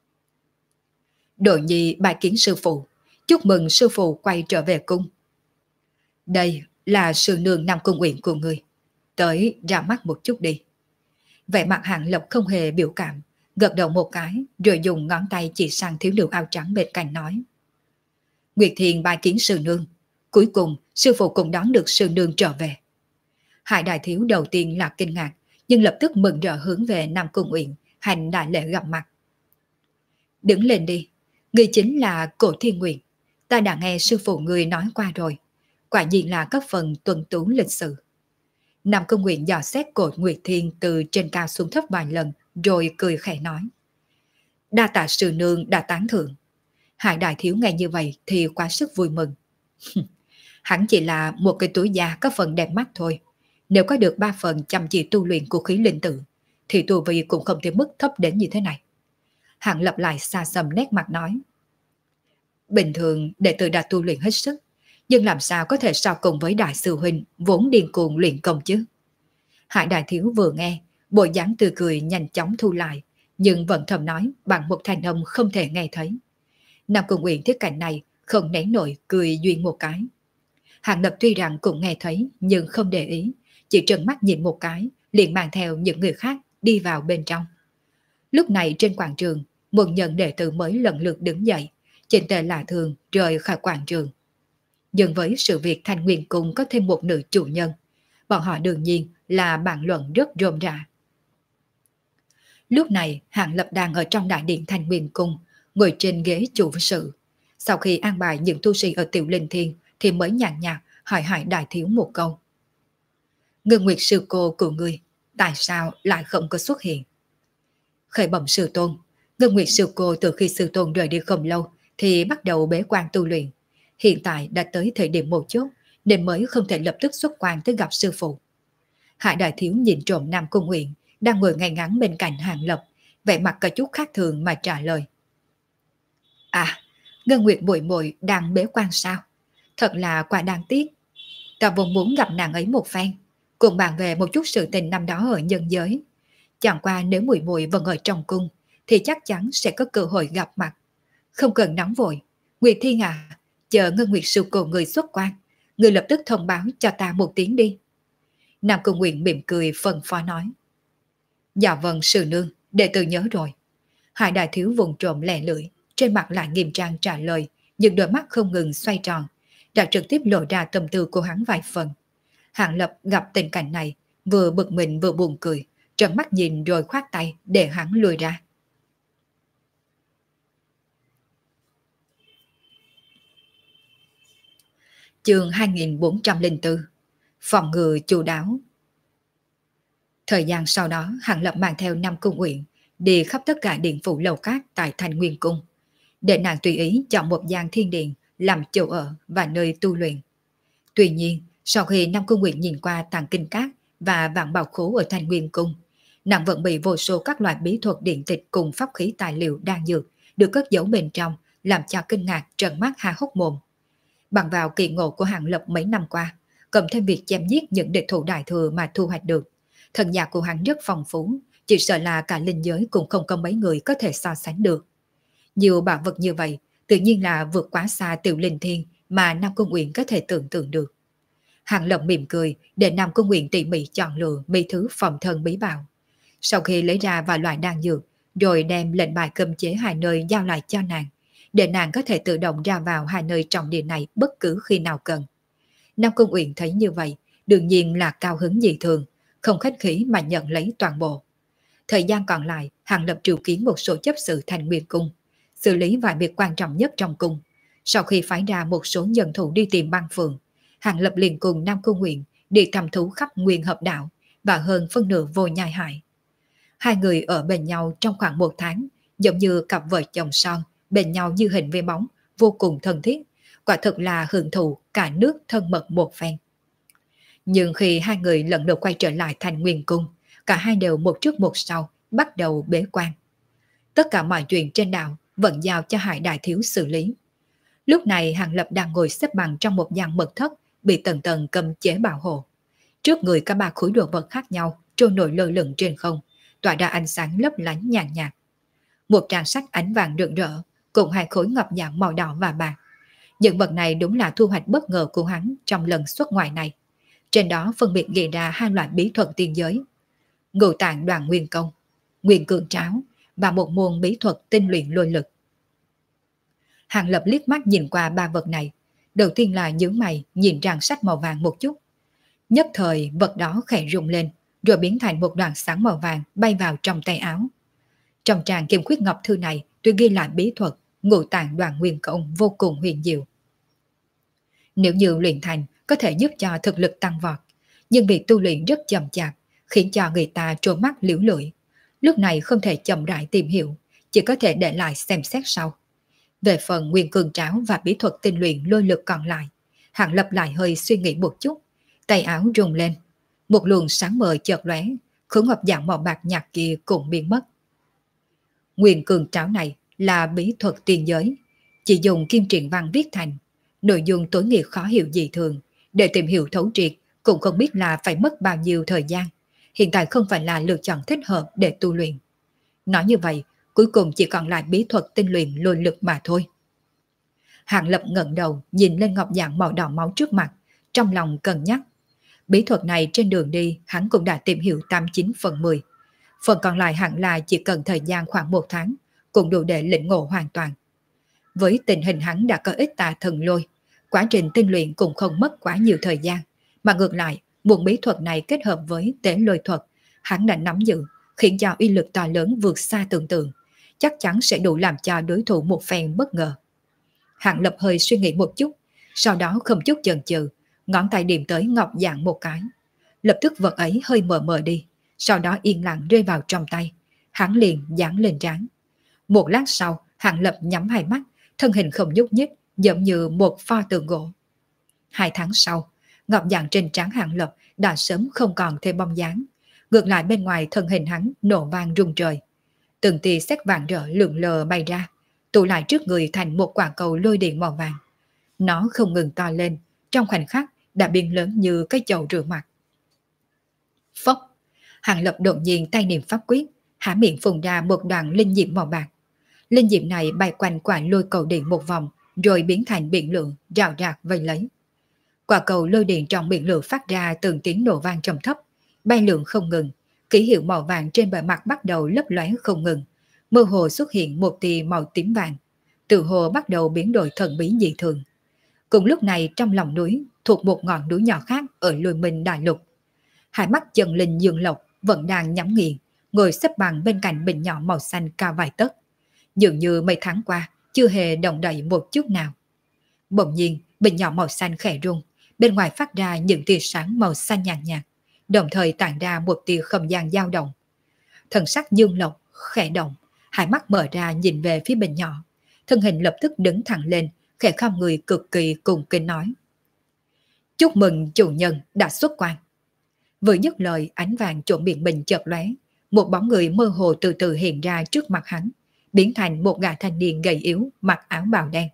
Đồ Nhi bài kiến sư phụ, chúc mừng sư phụ quay trở về cung. Đây là sư nương Nam Cung Uyển của người, tới ra mắt một chút đi. Vẻ mặt Hàng Lập không hề biểu cảm, gật đầu một cái rồi dùng ngón tay chỉ sang thiếu nữ áo trắng bên cạnh nói. Nguyệt Thiền bài kiến sư nương, cuối cùng sư phụ cũng đón được sư nương trở về. Hải Đại Thiếu đầu tiên là kinh ngạc, nhưng lập tức mừng rỡ hướng về Nam Cung Uyển hành đại lễ gặp mặt. Đứng lên đi, người chính là Cổ Thiên Nguyệt, ta đã nghe sư phụ người nói qua rồi, quả nhiên là các phần tuân tú lịch sự. Nam Cung Uyển dò xét Cổ Nguyệt Thiên từ trên cao xuống thấp vài lần rồi cười khẽ nói. Đa tạ sư nương đã tán thưởng. Hải Đại Thiếu nghe như vậy thì quá sức vui mừng. Hắn chỉ là một cái túi da có phần đẹp mắt thôi. Nếu có được 3 phần chăm chỉ tu luyện của khí linh tử, thì tu vi cũng không thể mức thấp đến như thế này. Hàng Lập lại xa xăm nét mặt nói. Bình thường đệ tử đã tu luyện hết sức, nhưng làm sao có thể so cùng với đại sư huynh vốn điên cuồng luyện công chứ? Hải đại thiếu vừa nghe, bộ dáng tươi cười nhanh chóng thu lại, nhưng vẫn thầm nói bằng một thanh âm không thể nghe thấy. Nam Cung Uyển thấy cảnh này, không nén nổi cười duyên một cái. Hàng Lập tuy rằng cũng nghe thấy nhưng không để ý, chỉ trợn mắt nhìn một cái, liền mang theo những người khác đi vào bên trong. Lúc này trên quảng trường, một nhận đệ tử mới lần lượt đứng dậy, trên tề lạ thường rời khỏi quảng trường. Nhưng với sự việc Thanh Nguyên Cung có thêm một nữ chủ nhân, bọn họ đương nhiên là bàn luận rất rôm rả. Lúc này Hàng Lập đang ở trong đại điện Thanh Nguyên Cung, ngồi trên ghế chủ sự. Sau khi an bài những tu sĩ ở Tiểu Linh Thiên thì mới nhàn nhạt hỏi Hải đại thiếu một câu. Ngân Nguyệt sư cô của ngươi, tại sao lại không có xuất hiện? Khởi bẩm sư tôn, Ngân Nguyệt sư cô từ khi sư tôn rời đi không lâu thì bắt đầu bế quan tu luyện. Hiện tại đã tới thời điểm một chút nên mới không thể lập tức xuất quan tới gặp sư phụ. Hải đại thiếu nhìn trộm Nam Cung Uyển đang ngồi ngay ngắn bên cạnh Hàng Lập, vẻ mặt có chút khác thường mà trả lời. À, Ngân Nguyệt muội muội đang bế quan sao? Thật là quá đáng tiếc. Ta vốn muốn gặp nàng ấy một phen, cùng bàn về một chút sự tình năm đó ở nhân giới. Chẳng qua nếu muội muội vẫn ở trong cung thì chắc chắn sẽ có cơ hội gặp mặt. Không cần nóng vội, Nguyệt Thiên à, chờ Ngân Nguyệt sư cô người xuất quan, người lập tức thông báo cho ta một tiếng đi. Nam Cung Uyển mỉm cười phân phó nói. Dạ vâng sư nương, đệ tử nhớ rồi. Hải đại thiếu vùng trộm lẻ lưỡi, trên mặt lại nghiêm trang trả lời, nhưng đôi mắt không ngừng xoay tròn, đã trực tiếp lộ ra tâm tư của hắn vài phần. Hạng Lập gặp tình cảnh này, vừa bực mình vừa buồn cười, trợn mắt nhìn rồi khoát tay để hắn lùi ra. Chương 2404, phòng ngừa chu đáo. Thời gian sau đó, Hạng Lập mang theo Nam Cung Uyển đi khắp tất cả điện phủ lầu cát tại Thanh Nguyên Cung, để nàng tùy ý chọn một gian thiên điện làm chỗ ở và nơi tu luyện. Tuy nhiên, sau khi Nam Cung Uyển nhìn qua tàng kinh cát và vạn bảo khố ở Thanh Nguyên Cung, nàng vẫn bị vô số các loại bí thuật điện tịch cùng pháp khí tài liệu đan dược được cất giấu bên trong, làm cho kinh ngạc trợn mắt há hốc mồm. Bằng vào kỳ ngộ của Hạng Lập mấy năm qua, cộng thêm việc chém giết những địch thủ đại thừa mà thu hoạch được, thần nhạc của hắn rất phong phú, chỉ sợ là cả linh giới cũng không có mấy người có thể so sánh được. Nhiều bảo vật như vậy, tự nhiên là vượt quá xa Tiểu Linh Thiên mà Nam Cung Uyển có thể tưởng tượng được. Hàng Lập mỉm cười để Nam Cung Uyển tỉ mỉ chọn lựa mấy thứ phòng thân bí bảo. Sau khi lấy ra vài loại đan dược, rồi đem lệnh bài cấm chế hai nơi giao lại cho nàng, để nàng có thể tự động ra vào hai nơi trọng địa này bất cứ khi nào cần. Nam Cung Uyển thấy như vậy, đương nhiên là cao hứng dị thường, không khách khí mà nhận lấy toàn bộ. Thời gian còn lại, Hàng Lập triệu kiến một số chấp sự Thanh Nguyên Cung, xử lý vài việc quan trọng nhất trong cung. Sau khi phái ra một số nhân thủ đi tìm băng phượng, Hàng Lập liền cùng Nam Cung Uyển đi thăm thú khắp Nguyên Hợp Đạo và hơn phân nửa Vô Nhai Hải. Hai người ở bên nhau trong khoảng một tháng, giống như cặp vợ chồng son, bên nhau như hình với bóng, vô cùng thân thiết, quả thực là hưởng thụ cả nước thân mật một phen. Nhưng khi hai người lần lượt quay trở lại Thanh Nguyên Cung, cả hai đều một trước một sau bắt đầu bế quan. Tất cả mọi chuyện trên đảo vẫn giao cho Hải đại thiếu xử lý. Lúc này Hàng Lập đang ngồi xếp bằng trong một gian mật thất bị tầng tầng cầm chế bảo hộ. Trước người có ba khối đồ vật khác nhau trôi nổi lơ lửng trên không, tỏa ra ánh sáng lấp lánh nhàn nhạt. Một trang sách ánh vàng rực rỡ cùng hai khối ngọc dạng màu đỏ và bạc. Những vật này đúng là thu hoạch bất ngờ của hắn trong lần xuất ngoại này. Trên đó phân biệt ghi ra hai loại bí thuật tiên giới: Ngũ Tạng Đoàn Nguyên Công, Nguyên Cương Tráo và một môn bí thuật tinh luyện lôi lực. Hàng Lập liếc mắt nhìn qua ba vật này, đầu tiên là nhướng mày nhìn trang sách màu vàng một chút. Nhất thời vật đó khẽ rung lên, rồi biến thành một đoàn sáng màu vàng bay vào trong tay áo. Trong trang kim khuyết ngọc thư này tuy ghi lại bí thuật Ngũ Tạng Đoàn Nguyên Công vô cùng huyền diệu. Nếu như luyện thành có thể giúp cho thực lực tăng vọt, nhưng vì tu luyện rất chậm chạp, khiến cho người ta trố mắt liễu lưỡi. Lúc này không thể chậm rãi tìm hiểu, chỉ có thể để lại xem xét sau. Về phần Nguyên Cương Tráo và bí thuật tinh luyện lôi lực còn lại, Hàng Lập lại hơi suy nghĩ một chút, tay áo rung lên, một luồng sáng mờ chợt lóe, khối ngọc dạng màu bạc nhạt kia cũng biến mất. Nguyên Cương Tráo này là bí thuật tiên giới, Chỉ dùng kim truyện văn viết thành, nội dung tối nghĩa khó hiểu dị thường, để tìm hiểu thấu triệt cũng không biết là phải mất bao nhiêu thời gian. Hiện tại không phải là lựa chọn thích hợp để tu luyện. Nói như vậy, cuối cùng chỉ còn lại bí thuật tinh luyện lôi lực mà thôi. Hàng Lập ngẩng đầu nhìn lên ngọc dạng màu đỏ máu trước mặt, trong lòng cân nhắc. Bí thuật này trên đường đi hắn cũng đã tìm hiểu 89/10. Phần còn lại hẳn là chỉ cần thời gian khoảng 1 tháng, cũng đủ để lĩnh ngộ hoàn toàn. Với tình hình hắn đã có ít tà thần lôi, quá trình tinh luyện cũng không mất quá nhiều thời gian, mà ngược lại, một bí thuật này kết hợp với tế lôi thuật, hắn đã nắm giữ, khiến cho uy lực to lớn vượt xa tưởng tượng, chắc chắn sẽ đủ làm cho đối thủ một phen bất ngờ. Hạng Lập hơi suy nghĩ một chút, sau đó không chút chần chừ, ngón tay điểm tới ngọc dạng một cái. Lập tức vật ấy hơi mờ mờ đi, sau đó yên lặng rơi vào trong tay, hắn liền giáng lên trán. Một lát sau, Hạng Lập nhắm hai mắt, thân hình không nhúc nhích, giống như một pho tượng gỗ. 2 tháng sau, ngọc dạng trên trán Hạng Lập đã sớm không còn thêm bóng dáng, ngược lại bên ngoài thân hình hắn nổ vang rung trời. Từng tia sét vàng rỡ lượn lờ bay ra, tụ lại trước người thành một quả cầu lôi điện màu vàng. Nó không ngừng to lên, trong khoảnh khắc đã biến lớn như cái chậu rửa mặt. Phốc, Hạng Lập đột nhiên tay niệm pháp quyết, há miệng phun ra một đoàn linh diệm màu bạc. Linh diệm này bay quanh quả lôi cầu điện một vòng, rồi biến thành biển lửa rào rạc vây lấy. Quả cầu lôi điện trong biển lửa phát ra từng tiếng nổ vang trầm thấp, bay lượn không ngừng, ký hiệu màu vàng trên bề mặt bắt đầu lấp lóe không ngừng, mơ hồ xuất hiện một tia màu tím vàng, từ hồ bắt đầu biến đổi thần bí dị thường. Cùng lúc này trong lòng núi, thuộc một ngọn núi nhỏ khác ở Lôi Minh Đại Lục, hai mắt chân linh Dương Lộc vẫn đang nhắm nghiền, ngồi xếp bằng bên cạnh bình nhỏ màu xanh cao vài tấc, dường như mấy tháng qua chưa hề động đậy một chút nào. Bỗng nhiên bình nhỏ màu xanh khẽ rung, bên ngoài phát ra những tia sáng màu xanh nhạt nhạt, đồng thời tản ra một tia không gian dao động. Thần sắc Dương Lộc khẽ động, hai mắt mở ra nhìn về phía bình nhỏ, thân hình lập tức đứng thẳng lên, khẽ khom người cực kỳ cung kính nói: "Chúc mừng chủ nhân đã xuất quan." Vừa dứt lời, ánh vàng chỗ miệng bình chợt lóe, một bóng người mơ hồ từ từ hiện ra trước mặt hắn, biến thành một gã thanh niên gầy yếu, mặc áo bào đen.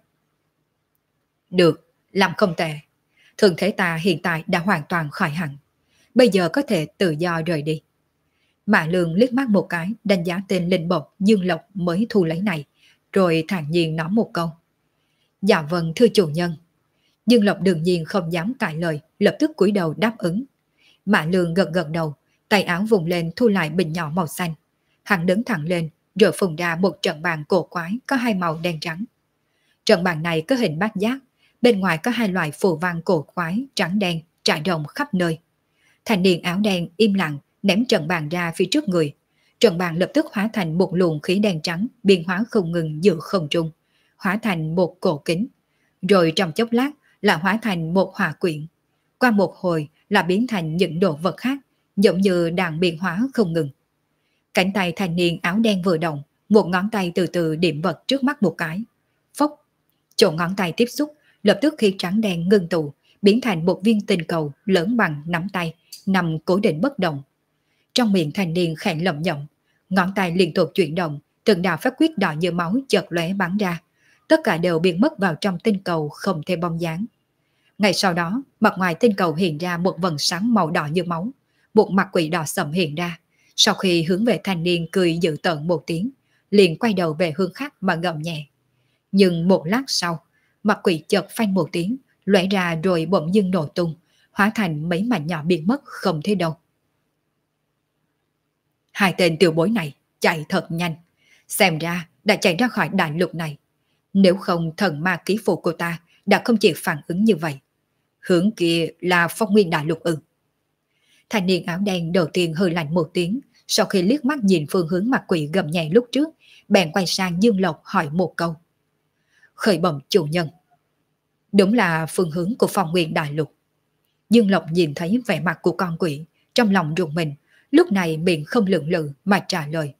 "Được, làm không tệ. Thường thế ta hiện tại đã hoàn toàn khỏi hẳn, bây giờ có thể tự do rời đi." Mã Lương liếc mắt một cái, đánh giá tên linh bộc Dương Lộc mới thu lấy này, rồi thản nhiên nói một câu: "Dạ vâng thưa chủ nhân." Dương Lộc đương nhiên không dám cãi lời, lập tức cúi đầu đáp ứng. Mã Lương gật gật đầu, tay áo vùng lên thu lại bình nhỏ màu xanh. Hắn đứng thẳng lên, rồi phùng ra một trận bàn cổ quái có hai màu đen trắng. Trận bàn này có hình bát giác, bên ngoài có hai loại phù văn cổ quái trắng đen trải rộng khắp nơi. Thanh niên áo đen im lặng ném trận bàn ra phía trước người. Trận bàn lập tức hóa thành một luồng khí đen trắng biến hóa không ngừng giữa không trung, hóa thành một cổ kính, rồi trong chốc lát là hóa thành một hỏa quyển. Qua một hồi là biến thành những đồ vật khác, giống như đang biến hóa không ngừng. Cánh tay thanh niên áo đen vừa động, một ngón tay từ từ điểm vật trước mắt một cái. Phốc, chỗ ngón tay tiếp xúc, lập tức khí trắng đen ngưng tụ, biến thành một viên tinh cầu lớn bằng nắm tay, nằm cố định bất động. Trong miệng thanh niên khẽ lẩm nhẩm, ngón tay liên tục chuyển động, từng đạo pháp quyết đỏ như máu chợt lóe bắn ra, tất cả đều biến mất vào trong tinh cầu không thêm bóng dáng. Ngay sau đó, mặt ngoài tinh cầu hiện ra một vầng sáng màu đỏ như máu, một mặt quỷ đỏ sẫm hiện ra. Sau khi hướng về thanh niên cười dữ tợn một tiếng, liền quay đầu về hướng khác mà gầm nhẹ. Nhưng một lát sau, mặt quỷ chợt phanh một tiếng, lóe ra rồi bỗng dưng nổ tung, hóa thành mấy mảnh nhỏ biến mất không thấy đâu. Hai tên tiểu bối này chạy thật nhanh, xem ra đã chạy ra khỏi đại lục này. Nếu không thần ma ký phụ của ta đã không chịu phản ứng như vậy. Hướng kia là Phong Nguyên đại lục ư? Thanh niên áo đen đầu tiên hơi lạnh một tiếng, sau khi liếc mắt nhìn phương hướng mặt quỷ gầm nhẹ lúc trước, bèn quay sang Dương Lộc hỏi một câu. Khởi bẩm chủ nhân. Đúng là phương hướng của Phong Nguyên đại lục. Dương Lộc nhìn thấy vẻ mặt của con quỷ, trong lòng rùng mình, lúc này miệng không lưỡng lự mà trả lời.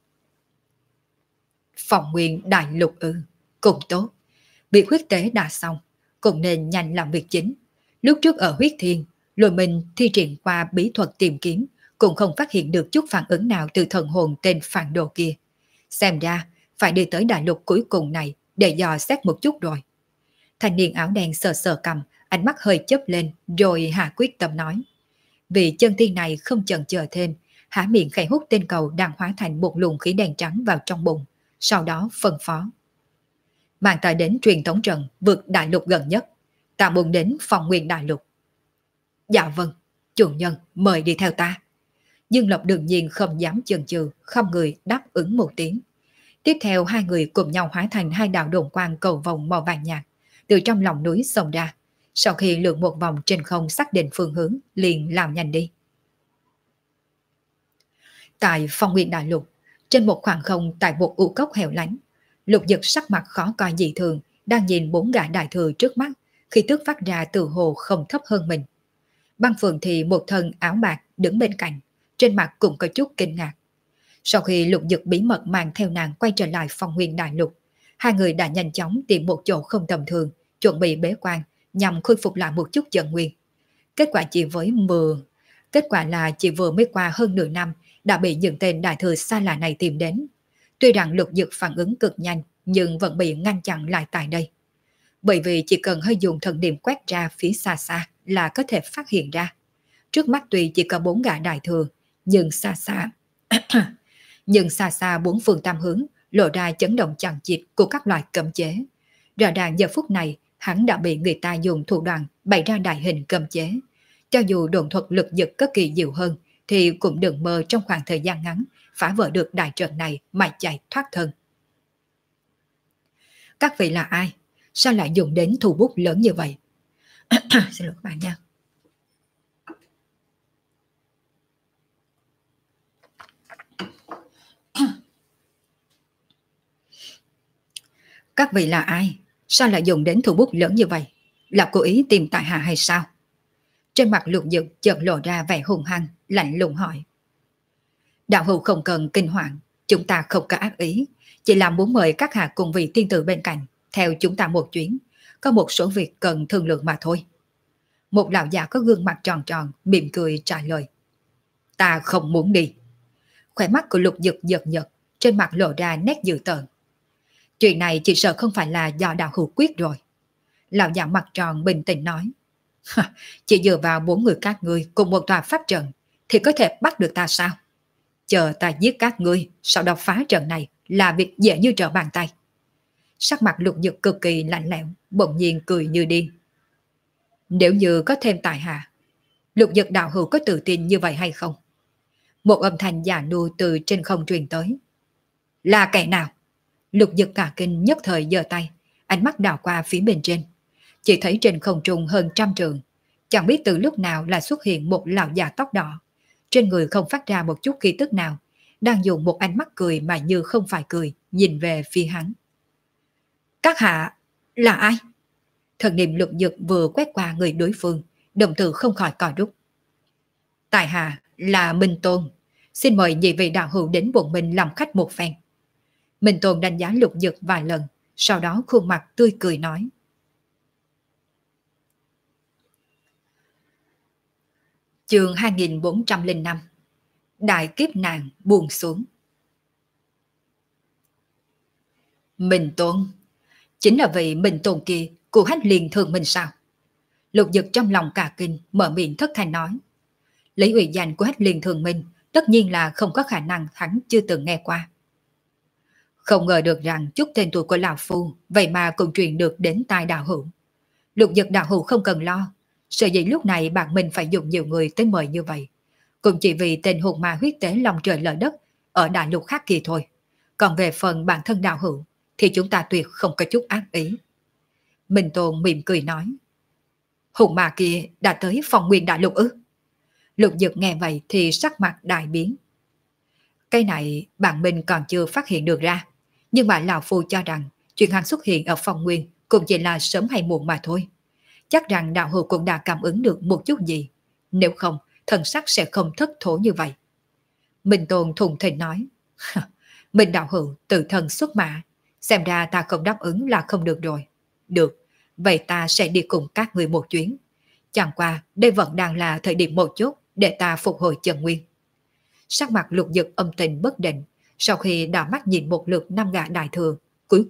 Phong Nguyên đại lục ư? Cũng tốt. Việc huyết tế đã xong, cũng nên nhanh làm việc chính. Lúc trước ở huyết thiên, Lôi Minh thi triển qua bí thuật tìm kiếm, cũng không phát hiện được chút phản ứng nào từ thần hồn tên phản đồ kia. Xem ra, phải đi tới đại lục cuối cùng này, để dò xét một chút rồi. Thanh niên áo đen sờ sờ cầm, ánh mắt hơi chớp lên rồi hạ quyết tâm nói. Vị chân tiên này không chần chờ thêm, há miệng khẽ hút tên cầu đang hóa thành một luồng khí đen trắng vào trong bụng, sau đó phân phó. Mang ta đến truyền tống trận vượt đại lục gần nhất, ta muốn đến Phong Nguyên đại lục. Dạ vâng, chủ nhân mời đi theo ta. Dương Lộc đương nhiên không dám chần chừ, không người đáp ứng một tiếng. Tiếp theo hai người cùng nhau hóa thành hai đạo đồn quang cầu vòng màu vàng nhạt, từ trong lòng núi xông ra. Sau khi lượn một vòng trên không xác định phương hướng, liền lao nhanh đi. Tại Phong Nguyên đại lục, trên một khoảng không tại một u cốc hẻo lánh, Lục Dực sắc mặt khó coi dị thường, đang nhìn bốn gã đại thừa trước mắt, khi tức phát ra từ hồ không thấp hơn mình. Băng Phượng thì một thân áo bạc đứng bên cạnh, trên mặt cũng có chút kinh ngạc. Sau khi Lục Dực bí mật mang theo nàng quay trở lại Phong Nguyên đại lục, hai người đã nhanh chóng tìm một chỗ không tầm thường, chuẩn bị bế quan nhằm khôi phục lại một chút chân nguyên. Kết quả là chỉ vừa mới qua hơn nửa năm đã bị những tên đại thừa xa lạ này tìm đến. Tuy rằng Lục Dực phản ứng cực nhanh nhưng vẫn bị ngăn chặn lại tại đây. Bởi vì chỉ cần hơi dùng thần niệm quét ra phía xa xa là có thể phát hiện ra. Trước mắt tuy chỉ có 4 gã đại thừa, nhưng xa xa bốn phương tam hướng lộ ra chấn động chằng chịt của các loại cấm chế. Rõ ràng giờ phút này hắn đã bị người ta dùng thủ đoạn bày ra đại hình cấm chế. Cho dù đồn thuật Lực Dực có kỳ diệu hơn thì cũng đừng mơ trong khoảng thời gian ngắn phá vỡ được đại trận này mà chạy thoát thân. Các vị là ai? Sao lại dùng đến thủ bút lớn như vậy? Xin lỗi các bạn nha. Các vị là ai? Sao lại dùng đến thủ bút lớn như vậy? Là cố ý tìm tại hạ hay sao? Trên mặt Lục Dực chợt lộ ra vẻ hung hăng, lạnh lùng hỏi. Đạo hữu không cần kinh hoàng, chúng ta không có ác ý, chỉ là muốn mời các hạ cùng vị tiên tử bên cạnh, theo chúng ta một chuyến, có một số việc cần thương lượng mà thôi. Một lão già có gương mặt tròn tròn, mỉm cười trả lời. Ta không muốn đi. Khóe mắt của Lục Dực giật giật, trên mặt lộ ra nét dữ tợn. Chuyện này chỉ sợ không phải là do đạo hữu quyết rồi. Lão già mặt tròn bình tĩnh nói. Chỉ dựa vào 4 người các ngươi cùng một tòa pháp trận thì có thể bắt được ta sao? Chờ ta giết các ngươi, sau đó phá trận này là việc dễ như trở bàn tay. Sắc mặt Lục Dực cực kỳ lạnh lẽo, bỗng nhiên cười như điên. Nếu như có thêm tại hạ, Lục Dực đạo hữu có tự tin như vậy hay không? Một âm thanh già nua từ trên không truyền tới. Là kẻ nào? Lục Dực cả kinh nhất thời giơ tay, ánh mắt đảo qua phía bên trên. Chỉ thấy trên không trung hơn 100 trượng, chẳng biết từ lúc nào lại xuất hiện một lão già tóc đỏ. Trên người không phát ra một chút khí tức nào, đang dùng một ánh mắt cười mà như không phải cười, nhìn về phía hắn. Các hạ là ai? Thần niệm Lục Dực vừa quét qua người đối phương, đồng tử không khỏi cò rút. Tại hạ là Minh Tôn, xin mời nhị vị đạo hữu đến bọn mình làm khách một phen. Minh Tôn đánh giá Lục Dực vài lần, sau đó khuôn mặt tươi cười nói. Chương 2405. Đại kiếp nạn buông xuống. Minh Tôn, chính là vị Minh Tôn kia của Hách Liên Thường Minh sao? Lục Dực trong lòng cả kinh, mở miệng thất thanh nói. Lấy uy danh của Hách Liên Thường Minh, tất nhiên là không có khả năng hắn chưa từng nghe qua. Không ngờ được rằng chút tên tuổi của lão phu vậy mà cũng truyền được đến tai đạo hữu. Lục Dực đạo hữu không cần lo, sợ gì lúc này bạn mình phải dùng nhiều người tới mời như vậy, cũng chỉ vì tên hồn ma huyết tế lòng trời lở đất ở đại lục khác kia thôi. Còn về phần bản thân đạo hữu thì chúng ta tuyệt không có chút ác ý. Minh Tôn mỉm cười nói. Hồn ma kia đã tới Phong Nguyên đại lục ư? Lục Dực nghe vậy thì sắc mặt đại biến. Cái này bạn mình còn chưa phát hiện được ra, nhưng mà lão phu cho rằng chuyện hắn xuất hiện ở Phong Nguyên cũng chỉ là sớm hay muộn mà thôi. Chắc rằng đạo hữu cũng đã cảm ứng được một chút gì, nếu không thần sắc sẽ không thất thố như vậy. Minh Tôn thùng thình nói. Minh đạo hữu tự thân xuất mã, xem ra ta không đáp ứng là không được rồi. Được, vậy ta sẽ đi cùng các người một chuyến. Chẳng qua đây vẫn đang là thời điểm một chút để ta phục hồi chân nguyên. Sắc mặt Lục Dực âm tình bất định, sau khi đảo mắt nhìn một lượt 5 gã đại thừa, cuối cùng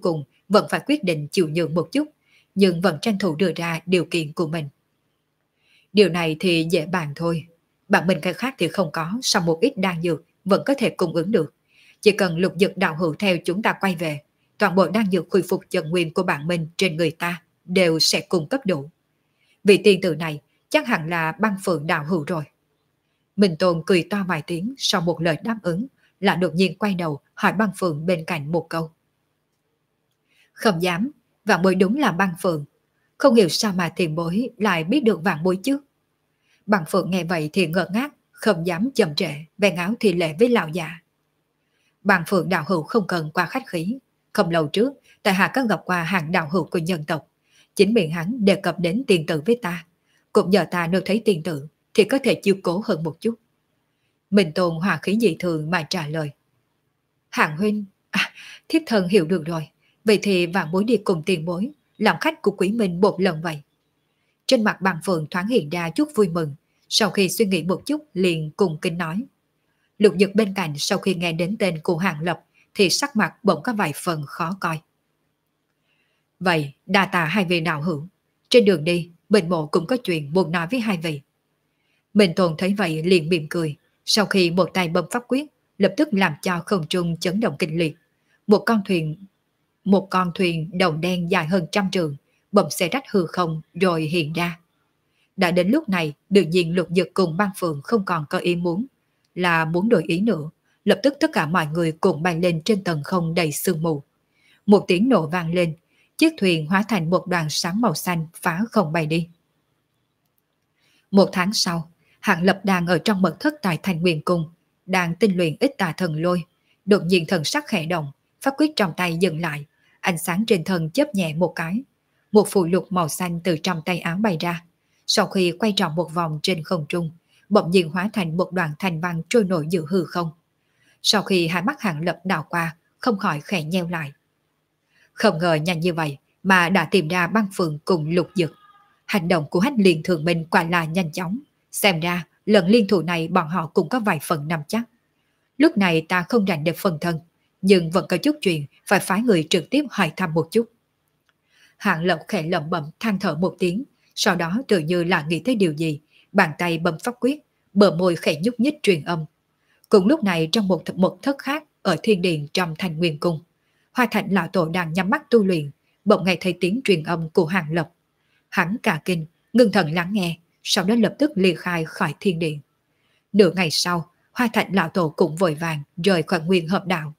vẫn phải quyết định chịu nhượng một chút, nhưng vẫn tranh thủ đưa ra điều kiện của mình. Điều này thì dễ bàn thôi. Bạn mình cái khác thì không có, sau một ít đan dược vẫn có thể cung ứng được. Chỉ cần lục dực đạo hữu theo chúng ta quay về, toàn bộ đan dược khôi phục chân nguyên của bạn mình trên người ta đều sẽ cung cấp đủ. Vị tiên tử này chắc hẳn là Băng Phượng đạo hữu rồi. Minh Tôn cười to vài tiếng sau một lời đáp ứng, lại đột nhiên quay đầu hỏi Băng Phượng bên cạnh một câu. Không dám, vạn bối đúng là Băng Phượng. Không hiểu sao mà tiền bối lại biết được vạn bối chứ. Băng Phượng nghe vậy thì ngơ ngác, không dám chậm trễ, bèn áo thì lệ với lão già. Băng Phượng đạo hữu không cần qua khách khí. Không lâu trước, tại hạ có gặp qua hàng đạo hữu của nhân tộc. Chính miệng hắn đề cập đến tiền tử với ta. Cũng nhờ ta nếu thấy tiền tử thì có thể chiêu cố hơn một chút. Minh Tôn hòa khí dị thường mà trả lời. Hạng huynh, thiếp thần hiểu được rồi. Vậy thì vạn bối đi cùng tiền bối, làm khách của quý minh một lần vậy. Trên mặt Băng Phượng thoáng hiện ra chút vui mừng, sau khi suy nghĩ một chút liền cùng kinh nói. Lục Dực bên cạnh sau khi nghe đến tên của Hàng Lập thì sắc mặt bỗng có vài phần khó coi. Vậy đa tạ hai vị đạo hữu, trên đường đi Bình Mộ cũng có chuyện muốn nói với hai vị. Minh Tôn thấy vậy liền mỉm cười, sau khi một tay bấm pháp quyết, lập tức làm cho không trung chấn động kinh liệt. Một con thuyền đầu đen dài hơn 100 trượng, bỗng xe rách hư không rồi hiện ra. Đã đến lúc này, đương nhiên Lục Dực cùng Băng Phượng không còn có ý muốn đổi ý nữa, lập tức tất cả mọi người cùng bay lên trên tầng không đầy sương mù. Một tiếng nổ vang lên, chiếc thuyền hóa thành một đoàn sáng màu xanh phá không bay đi. Một tháng sau, Hạng Lập đang ở trong mật thất tại Thành Nguyên Cung, đang tinh luyện ít tà thần lôi. Đột nhiên thần sắc khẽ động, pháp quyết trong tay dừng lại, ánh sáng trên thân chớp nhẹ một cái. Một phù lục màu xanh từ trong tay áo bay ra. Sau khi quay tròn một vòng trên không trung, bỗng nhiên hóa thành một đoàn thanh văn trôi nổi giữa hư không. Sau khi hai mắt Hạng Lập đảo qua, không khỏi khẽ nheo lại. Không ngờ nhanh như vậy mà đã tìm ra Băng Phượng cùng Lục Dực. Hành động của Hách Liên Thường Minh quả là nhanh chóng. Xem ra lần liên thủ này bọn họ cũng có vài phần nắm chắc. Lúc này ta không rảnh để phân thân, nhưng vẫn có chút chuyện phải phái người trực tiếp hỏi thăm một chút. Hạng Lập khẽ lẩm bẩm than thở một tiếng, sau đó tự như là nghĩ tới điều gì, bàn tay bấm pháp quyết, bờ môi khẽ nhúc nhích truyền âm. Cùng lúc này trong một thất khác ở thiên điện trong Thành Nguyên Cung, Hoa Thạch lão tổ đang nhắm mắt tu luyện, bỗng nghe thấy tiếng truyền âm của Hạng Lập. Hắn cả kinh, ngưng thần lắng nghe, sau đó lập tức ly khai khỏi thiên điện. Nửa ngày sau, Hoa Thạch lão tổ cũng vội vàng rời khỏi Nguyên Hợp Đạo.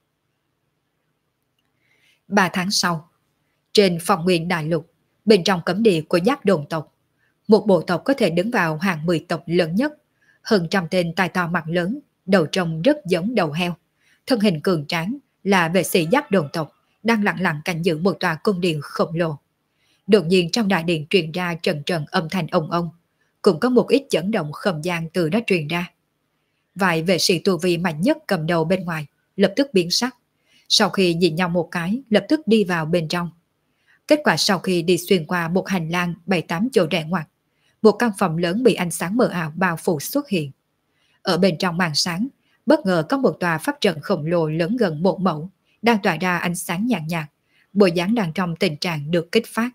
3 tháng sau, trên Phong Nguyên Đại Lục, bên trong cấm địa của Giác Đồn tộc, một bộ tộc có thể đứng vào hàng 10 tộc lớn nhất, hơn trăm tên tai to mặt lớn, đầu trông rất giống đầu heo, thân hình cường tráng, là vệ sĩ Giác Đồn tộc đang lặng lặng canh giữ một tòa cung điện khổng lồ. Đột nhiên trong đại điện truyền ra trần trần âm thanh ông ông, cũng có một ít chấn động không gian từ đó truyền ra. Vài vệ sĩ tu vi mạnh nhất cầm đầu bên ngoài lập tức biến sắc, sau khi nhìn nhau một cái lập tức đi vào bên trong. Kết quả sau khi đi xuyên qua một hành lang 7-8 chỗ rẽ ngoặt, một căn phòng lớn bị ánh sáng mờ ảo bao phủ xuất hiện. Ở bên trong màn sáng, bất ngờ có một tòa pháp trận khổng lồ lớn gần 1 mẫu, đang tỏa ra ánh sáng nhàn nhạt, bộ dáng đang trong tình trạng được kích phát.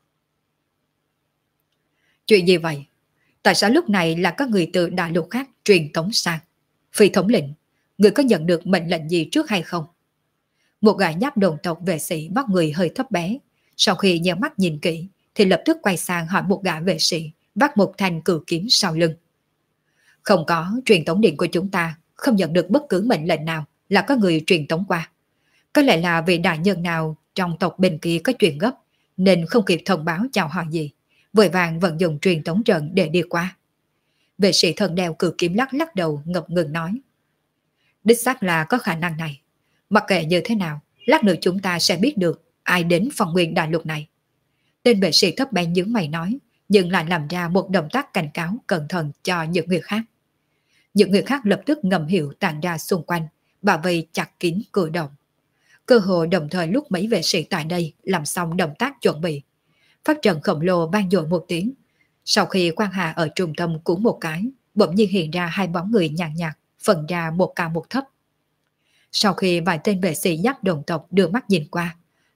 Chuyện gì vậy? Tại sao lúc này là có người từ đại lục khác truyền tống sang? Phi thống lĩnh, người có nhận được mệnh lệnh gì trước hay không? Một gã Giáp Đồn tộc vệ sĩ vóc người hơi thấp bé, sau khi nheo mắt nhìn kỹ thì lập tức quay sang hỏi một gã vệ sĩ vác một thanh cự kiếm sau lưng. Không có, truyền tống điện của chúng ta không nhận được bất cứ mệnh lệnh nào là có người truyền tống qua. Có lẽ là vị đại nhân nào trong tộc bên kia có chuyện gấp nên không kịp thông báo chào hỏi gì, vội vàng vận dụng truyền tống trận để đi qua. Vệ sĩ thân đeo cự kiếm lắc lắc đầu ngập ngừng nói. Đích xác là có khả năng này. Mặc kệ như thế nào, lát nữa chúng ta sẽ biết được ai đến Phong Nguyên Đại Lục này. Tên vệ sĩ thấp bé nhướng mày nói, nhưng lại làm ra một động tác cảnh cáo cẩn thận cho những người khác. Những người khác lập tức ngầm hiểu tản ra xung quanh, bảo vệ chặt kín cửa động. Cơ hội đồng thời lúc mấy vệ sĩ tại đây làm xong động tác chuẩn bị, pháp trận khổng lồ vang dội một tiếng. Sau khi quang hà ở trung tâm của một cái, bỗng nhiên hiện ra hai bóng người nhàn nhạt, phân ra một cao một thấp. Sau khi vài tên vệ sĩ Giáp Đồn tộc đưa mắt nhìn qua,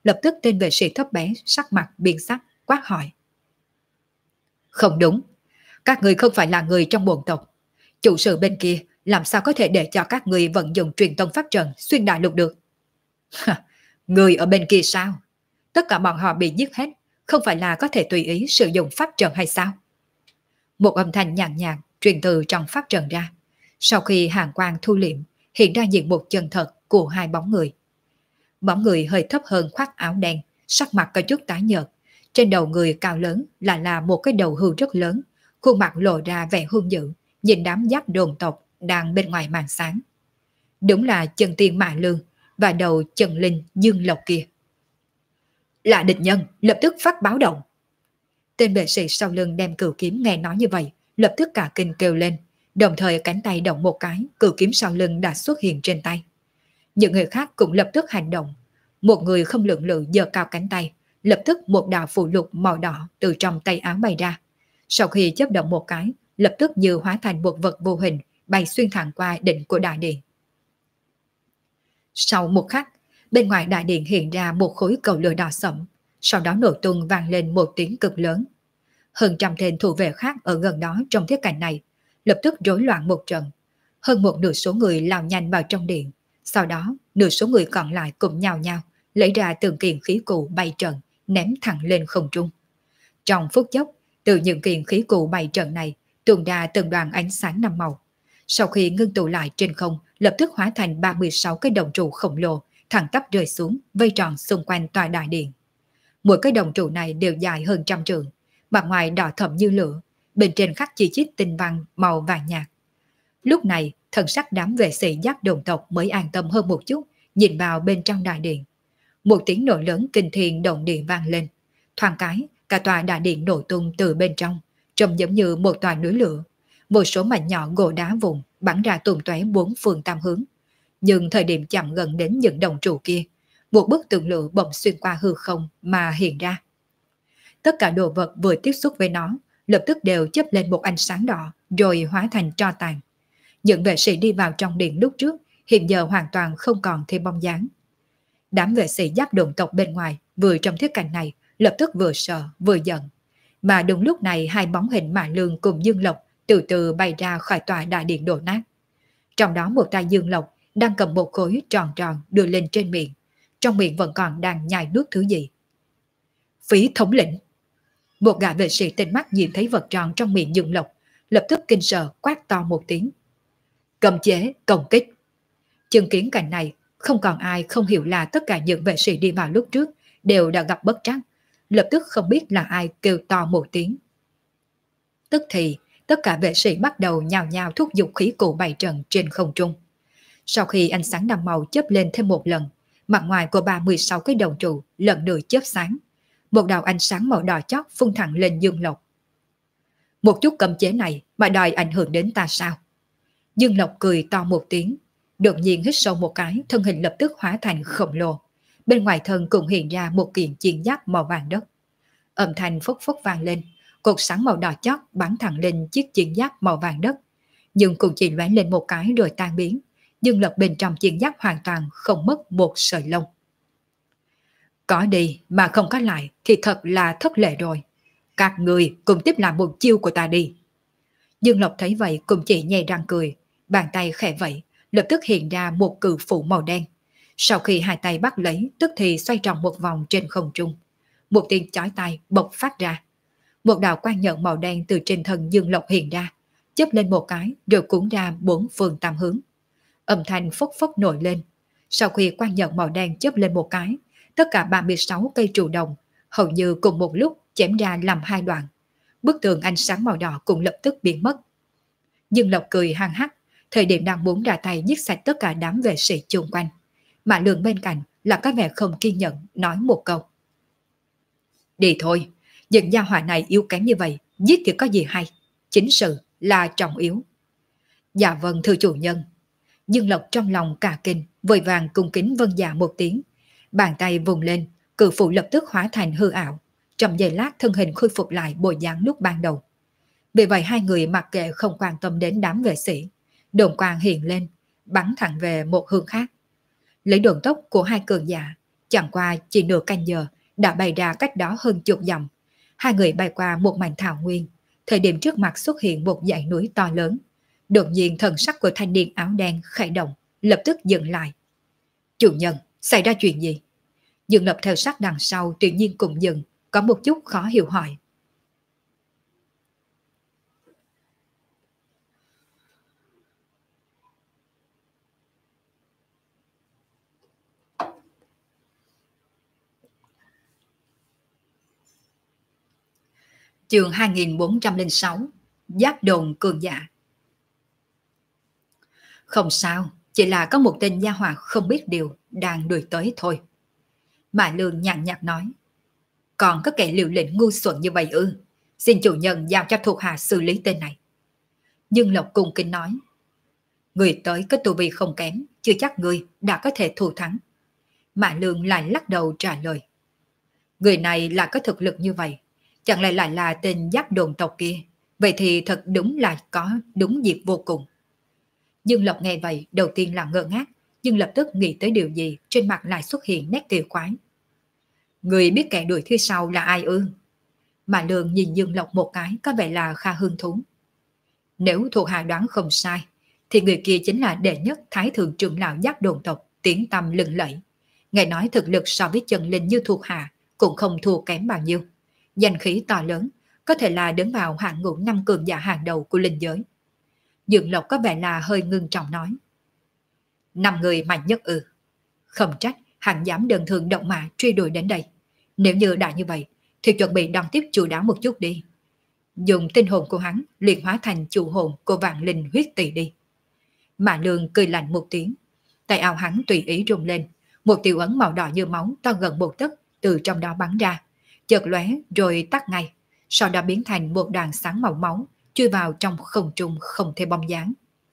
lập tức tên vệ sĩ thấp bé sắc mặt biến sắc, quát hỏi. Không đúng, các người không phải là người trong bổn tộc. Chủ sự bên kia làm sao có thể để cho các người vận dụng truyền tông pháp trận xuyên đại lục được? Người ở bên kia sao? Tất cả bọn họ bị giết hết, không phải là có thể tùy ý sử dụng pháp trận hay sao? Một âm thanh nhàn nhạt truyền từ trong pháp trận ra. Sau khi hàn quang thu liệm, hiện ra diện mục chân thật của hai bóng người. Bóng người hơi thấp hơn khoác áo đen, sắc mặt có chút tái nhợt. Trên đầu người cao lớn là một cái đầu hươu rất lớn, khuôn mặt lộ ra vẻ hung dữ, nhìn đám giáp đồn tộc đang bên ngoài màn sáng. Đúng là chân tiên Mã Lương và đầu chân linh Dương Lộc kia. Là địch nhân, lập tức phát báo động. Tên vệ sĩ sau lưng đem cửu kiếm nghe nói như vậy, lập tức cả kinh kêu lên, đồng thời cánh tay động một cái, cửu kiếm sau lưng đã xuất hiện trên tay. Những người khác cũng lập tức hành động. Một người không lượng lự giơ cao cánh tay, lập tức một đạo phù lục màu đỏ từ trong tay áo bay ra. Sau khi chớp động một cái, lập tức như hóa thành một vật vô hình bay xuyên thẳng qua đỉnh của đại điện. Sau một khắc, bên ngoài đại điện hiện ra một khối cầu lửa đỏ sẫm, sau đó nổ tung vang lên một tiếng cực lớn. Hơn trăm tên thủ vệ khác ở gần đó trong thiết cảnh này lập tức rối loạn một trận. Hơn một nửa số người lao nhanh vào trong điện, sau đó nửa số người còn lại cùng nhào nhào lấy ra từng kiện khí cụ bay trận ném thẳng lên không trung. Trong phút chốc, từ những kiện khí cụ bay trận này tuôn ra từng đoàn ánh sáng năm màu. Sau khi ngưng tụ lại trên không, lập tức hóa thành 36 cái đồng trụ khổng lồ thẳng tắp rơi xuống, vây tròn xung quanh tòa đại điện. Mỗi cái đồng trụ này đều dài hơn trăm trượng, mặt ngoài đỏ thẫm như lửa, bên trên khắc chi chít tinh văn màu vàng nhạt. Lúc này, thần sắc đám vệ sĩ giáp đồn tộc mới an tâm hơn một chút, nhìn vào bên trong đại điện. Một tiếng nổ lớn kinh thiên động địa vang lên. Thoáng cái, cả tòa đại điện nổ tung từ bên trong, trông giống như một tòa núi lửa. Một số mảnh nhỏ gỗ đá vụn bắn ra tung tóe bốn phương tám hướng. Nhưng thời điểm chạm gần đến những đồng trụ kia, một bức tường lửa bỗng xuyên qua hư không mà hiện ra. Tất cả đồ vật vừa tiếp xúc với nó, lập tức đều chớp lên một ánh sáng đỏ, rồi hóa thành tro tàn. Những vệ sĩ đi vào trong điện lúc trước, hiện giờ hoàn toàn không còn thêm bóng dáng. Đám vệ sĩ giáp đồn tộc bên ngoài, vừa trong thiết cảnh này, lập tức vừa sợ, vừa giận. Mà đúng lúc này hai bóng hình Mã Lương cùng Dương Lộc từ từ bay ra khỏi tòa đại điện đổ nát. Trong đó một tay Dương Lộc đang cầm một khối tròn tròn đưa lên trên miệng. Trong miệng vẫn còn đang nhai nuốt thứ gì. Phí thống lĩnh! Một gã vệ sĩ tên mắt nhìn thấy vật tròn trong miệng Dương Lộc, lập tức kinh sợ quát to một tiếng. Cầm chế, công kích! Chứng kiến cảnh này, không còn ai không hiểu là tất cả những vệ sĩ đi vào lúc trước đều đã gặp bất trắc, lập tức không biết là ai kêu to một tiếng. Tức thì, tất cả vệ sĩ bắt đầu nhào nhào thúc giục khí cụ bày trận trên không trung. Sau khi ánh sáng năm màu chớp lên thêm một lần, mặt ngoài của 36 cái đồng trụ lần nữa chớp sáng. Một đạo ánh sáng màu đỏ chót phun thẳng lên Dương Lộc. Một chút cấm chế này mà đòi ảnh hưởng đến ta sao? Dương Lộc cười to một tiếng, đột nhiên hít sâu một cái, thân hình lập tức hóa thành khổng lồ. Bên ngoài thân cũng hiện ra một kiện chiến giáp màu vàng đất. Âm thanh phốc phốc vang lên, cột sáng màu đỏ chót bắn thẳng lên chiếc chiến giáp màu vàng đất, nhưng cũng chỉ lóe lên một cái rồi tan biến. Dương Lộc bên trong chiến giáp hoàn toàn không mất một sợi lông. Có đi mà không có lại thì thật là thất lệ rồi. Các người cùng tiếp làm một chiêu của ta đi. Dương Lộc thấy vậy cũng chỉ nhè răng cười, bàn tay khẽ vậy, lập tức hiện ra một cự phủ màu đen. Sau khi hai tay bắt lấy, tức thì xoay tròn một vòng trên không trung. Một tiếng chói tai bộc phát ra. Một đạo quang nhận màu đen từ trên thân Dương Lộc hiện ra, chớp lên một cái rồi cuốn ra bốn phương tám hướng. Âm thanh phốc phốc nổi lên. Sau khi quang nhận màu đen chớp lên một cái, tất cả 36 cây trụ đồng hầu như cùng một lúc chém ra làm hai đoạn. Bức tường ánh sáng màu đỏ cũng lập tức biến mất. Dương Lộc cười hăng hắc, thời điểm đang muốn ra tay giết sạch tất cả đám vệ sĩ chung quanh. Mã Lương bên cạnh là có vẻ không kiên nhẫn nói một câu. Đi thôi, những gia hỏa này yếu kém như vậy, giết thì có gì hay, chính sự là trọng yếu. Dạ vâng thưa chủ nhân. Dương Lộc trong lòng cả kinh, vội vàng cung kính vâng dạ một tiếng. Bàn tay vùng lên, cự phủ lập tức hóa thành hư ảo. Trong giây lát thân hình khôi phục lại bộ dáng lúc ban đầu. Vì vậy hai người mặc kệ không quan tâm đến đám vệ sĩ. Đồn quang hiện lên, bắn thẳng về một hướng khác. Lấy đường tốc của hai cường giả, Chẳng qua chỉ nửa canh giờ đã bay ra cách đó hơn chục dặm. Hai người bay qua một mảnh thảo nguyên. Thời điểm trước mặt xuất hiện một dãy núi to lớn. Đột nhiên thần sắc của thanh niên áo đen khẽ động, lập tức dừng lại. Chủ nhân, xảy ra chuyện gì? Dương Lập theo sát đằng sau tự nhiên cũng dừng, có một chút khó hiểu hỏi. Chương 2406, Giáp đồn cường giả. Không sao, chỉ là có một tên gia hỏa không biết điều đang đuổi tới thôi. Mã Lương nhàn nhạt nói. Còn có kẻ liều lĩnh ngu xuẩn như vậy ư? Xin chủ nhân giao cho thuộc hạ xử lý tên này. Dương Lộc cung kính nói. Người tới có tu vi không kém, chưa chắc người đã có thể thủ thắng. Mã Lương lại lắc đầu trả lời. Người này là có thực lực như vậy, chẳng lẽ lại là tên giáp đồn tộc kia? Vậy thì thật đúng là có đúng dịp vô cùng. Dương Lộc nghe vậy đầu tiên là ngơ ngác, nhưng lập tức nghĩ tới điều gì, trên mặt lại xuất hiện nét kỳ quái. Người biết kẻ đuổi phía sau là ai ư? Mà Lương nhìn Dương Lộc một cái có vẻ là khá hứng thú. Nếu thuộc hạ đoán không sai, thì người kia chính là đệ nhất thái thượng trưởng lão giác đồn tộc tiếng tăm lừng lẫy. Nghe nói thực lực so với chân linh như thuộc hạ cũng không thua kém bao nhiêu. Danh khí to lớn, có thể là đứng vào hạng ngũ năm cường giả hàng đầu của linh giới. Dương Lộc có vẻ là hơi ngưng trọng nói. 5 người mạnh nhất ư? Không trách hắn dám đơn thường động mã truy đuổi đến đây. Nếu như đã như vậy, thì chuẩn bị đón tiếp chu đáo một chút đi. Dùng tinh hồn của hắn luyện hóa thành chủ hồn của vạn linh huyết tỷ đi. Mã Lương cười lạnh một tiếng, tay áo hắn tùy ý rung lên, một tiểu ấn màu đỏ như máu to gần một tấc từ trong đó bắn ra, chợt lóe rồi tắt ngay, sau đó biến thành một đoàn sáng màu máu chui vào trong không trung không thể bóng dáng.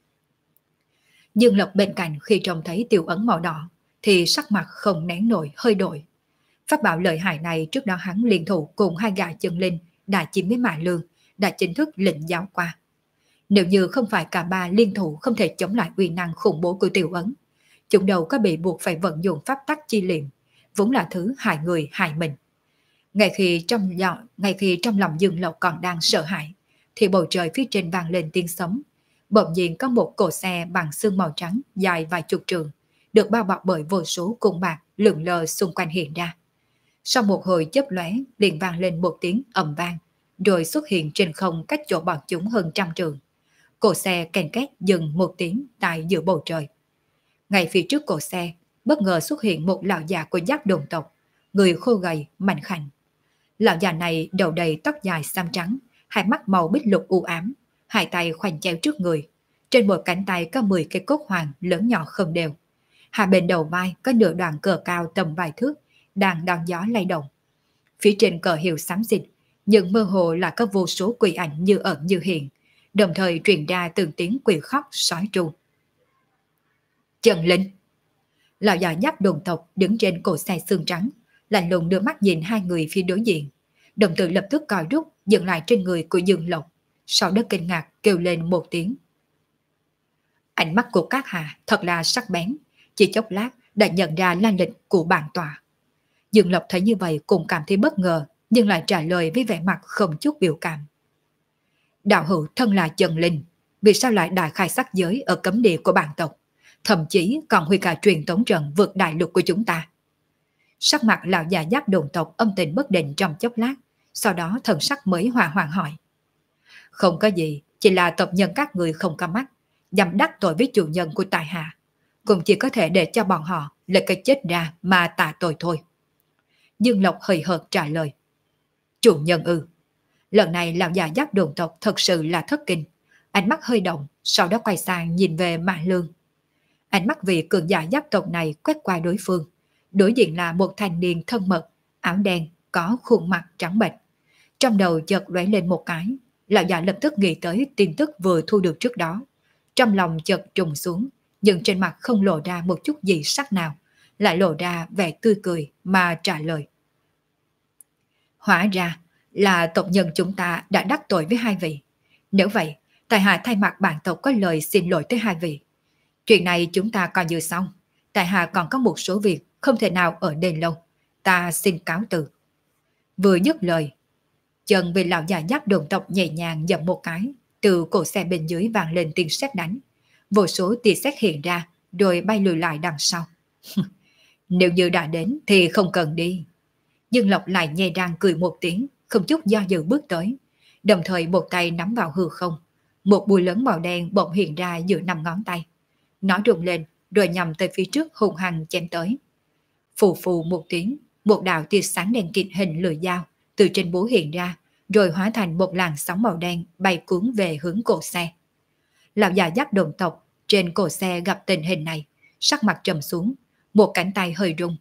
Dương Lộc bên cạnh khi trông thấy tiểu ấn màu đỏ thì sắc mặt không nén nổi hơi đổi. Pháp bảo lợi hại này trước đó hắn liên thủ cùng hai gã chân linh đã chiếm với Mã Lương, đã chính thức lĩnh giáo qua. Nếu như không phải cả ba liên thủ không thể chống lại uy năng khủng bố của tiểu ấn, chúng đầu có bị buộc phải vận dụng pháp tắc chi liệm, vốn là thứ hại người hại mình. Ngay khi trong lòng Dương Lộc còn đang sợ hãi, thì bầu trời phía trên vang lên tiếng sấm. Bỗng nhiên có một cỗ xe bằng xương màu trắng dài vài chục trường, được bao bọc bởi vô số cung bạc lượn lờ xung quanh hiện ra. Sau một hồi chớp lóe, liền vang lên một tiếng ầm vang, rồi xuất hiện trên không cách chỗ bọn chúng hơn trăm trường. Cỗ xe kèn két dừng một tiếng tại giữa bầu trời. Ngay phía trước cỗ xe, bất ngờ xuất hiện một lão già của giác đồn tộc, người khô gầy, mạnh khảnh. Lão già này đầu đầy tóc dài xám trắng, hai mắt màu bích lục u ám, hai tay khoanh chéo trước người. Trên một cánh tay có 10 cây cốt hoàng lớn nhỏ không đều. Hai bên đầu vai có nửa đoạn cờ cao tầm vài thước, đang đón gió lay động. Phía trên cờ hiệu xám xịt, nhưng mơ hồ là có vô số quỷ ảnh như ẩn như hiện, đồng thời truyền ra từng tiếng quỷ khóc sói tru. Trần Linh. Lão già giáp đồn tộc đứng trên cổ xe xương trắng, lạnh lùng đưa mắt nhìn hai người phía đối diện. Đồng tử lập tức còi rút dừng lại trên người của Dương Lộc, sau đó kinh ngạc kêu lên một tiếng. Ánh mắt của các hạ thật là sắc bén, chỉ chốc lát đã nhận ra lan lịch của bản tòa. Dương Lộc thấy như vậy cũng cảm thấy bất ngờ, nhưng lại trả lời với vẻ mặt không chút biểu cảm. Đạo hữu thân là Trần Linh, vì sao lại đại khai sắc giới ở cấm địa của bản tộc, thậm chí còn huy cả truyền tống trận vượt đại lục của chúng ta? Sắc mặt lão già giáp đồn tộc âm tình bất định trong chốc lát, sau đó thần sắc mới hòa hoãn hỏi. Không có gì, chỉ là tộc nhân các người không có mắt, nhằm đắc tội với chủ nhân của tài hạ, cũng chỉ có thể để cho bọn họ lấy cái chết ra mà tạ tội thôi. Dương Lộc hời hợt trả lời. Chủ nhân ư? Lần này lão già giáp đồn tộc thật sự là thất kinh, ánh mắt hơi động, sau đó quay sang nhìn về Mã Lương. Ánh mắt vị cường giả giáp tộc này quét qua đối phương, đối diện là một thanh niên thân mật, áo đen, có khuôn mặt trắng bệch. Trong đầu chợt lóe lên một cái, lão già lập tức nghĩ tới tin tức vừa thu được trước đó. Trong lòng chợt trùng xuống, nhưng trên mặt không lộ ra một chút gì sắc nào, lại lộ ra vẻ tươi cười mà trả lời. Hóa ra là tộc nhân chúng ta đã đắc tội với hai vị. Nếu vậy, tại hạ thay mặt bản tộc có lời xin lỗi tới hai vị. Chuyện này chúng ta coi như xong. tại hạ còn có một số việc không thể nào ở đây lâu, ta xin cáo từ. Vừa dứt lời, chân bị lão già dắt đồng tộc nhẹ nhàng dậm một cái, từ cổ xe bên dưới vang lên tiếng sét đánh. Vô số tia sét hiện ra, rồi bay lùi lại đằng sau. Nếu như đã đến thì không cần đi. Dương Lộc lại nhè răng cười một tiếng, không chút do dự bước tới, đồng thời một tay nắm vào hư không. Một bùi lớn màu đen bỗng hiện ra giữa 5 ngón tay. Nó rung lên, rồi nhằm tới phía trước hung hăng chém tới. Phù phù một tiếng, một đạo tia sáng đen kịt hình lưỡi dao từ trên búa hiện ra, rồi hóa thành một làn sóng màu đen bay cuốn về hướng cổ xe. Lão già dắt đồng tộc trên cổ xe gặp tình hình này, sắc mặt trầm xuống, một cánh tay hơi rung,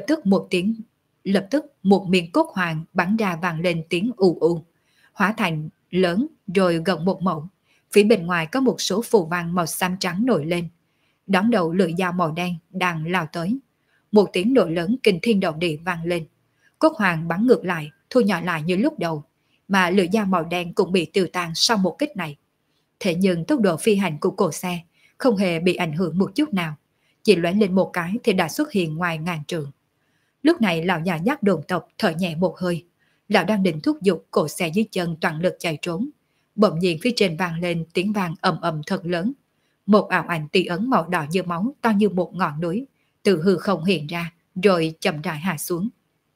lập tức một miếng cốt hoàng bắn ra vang lên tiếng ù ù, hóa thành lớn rồi gần một mẫu. Phía bên ngoài có một số phù văn màu xám trắng nổi lên. Đón đầu lưỡi dao màu đen đang lao tới. Một tiếng nổ lớn kinh thiên động địa vang lên. Cốt hoàng bắn ngược lại, thu nhỏ lại như lúc đầu, mà lưỡi dao màu đen cũng bị tiêu tan sau một kích này. Thế nhưng tốc độ phi hành của cổ xe không hề bị ảnh hưởng một chút nào, chỉ lóe lên một cái thì đã xuất hiện ngoài ngàn trượng. Lúc này lão già dắt đồn tộc thở nhẹ một hơi, lão đang định thúc giục cổ xe dưới chân toàn lực chạy trốn. Bỗng nhiên phía trên vang lên tiếng vang ầm ầm thật lớn. Một ảo ảnh tia ấn màu đỏ như máu to như một ngọn núi từ hư không hiện ra, rồi chậm rãi hạ xuống.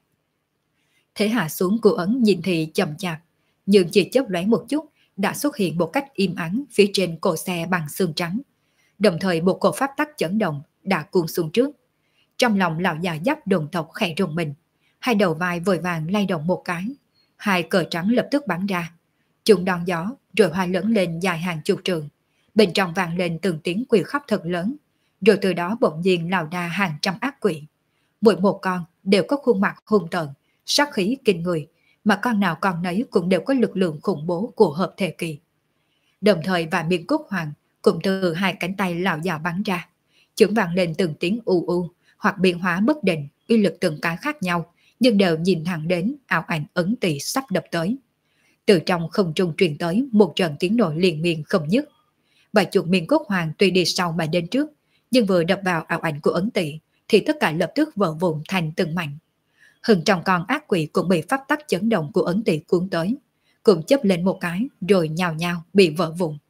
Thế hạ xuống của ấn nhìn thì chậm chạp, nhưng chỉ chớp lóe một chút đã xuất hiện một cách im ắng phía trên cổ xe bằng xương trắng. Đồng thời một cổ pháp tắc chấn động đã cuốn xuống trước. Trong lòng lão già dắt đồn tộc khẽ rùng mình, hai đầu vai vội vàng lay động một cái, hai cờ trắng lập tức bắn ra. Chúng đón gió rồi hoa lớn lên dài hàng chục trượng, bên trong vang lên từng tiếng quỷ khóc thật lớn, rồi từ đó bỗng nhiên lao ra hàng trăm ác quỷ. Mỗi một con đều có khuôn mặt hung tợn, sát khí kinh người, mà con nào con nấy cũng đều có lực lượng khủng bố của hợp thể kỳ. Đồng thời và miếng cốt hoàng cũng từ hai cánh tay lão già bắn ra, chúng vang lên từng tiếng u u, hoặc biến hóa bất định, uy lực từng cái khác nhau, nhưng đều nhìn thẳng đến ảo ảnh ấn tỷ sắp đập tới. Từ trong không trung truyền tới một trận tiếng nổ liên miên không dứt. Và chuột miên cốt hoàng tuy đi sau mà đến trước, nhưng vừa đập vào ảo ảnh của ấn tỷ thì tất cả lập tức vỡ vụn thành từng mảnh. Hơn trăm con ác quỷ cũng bị pháp tắc chấn động của ấn tỷ cuốn tới, cũng chớp lên một cái rồi nhào nhào bị vỡ vụn.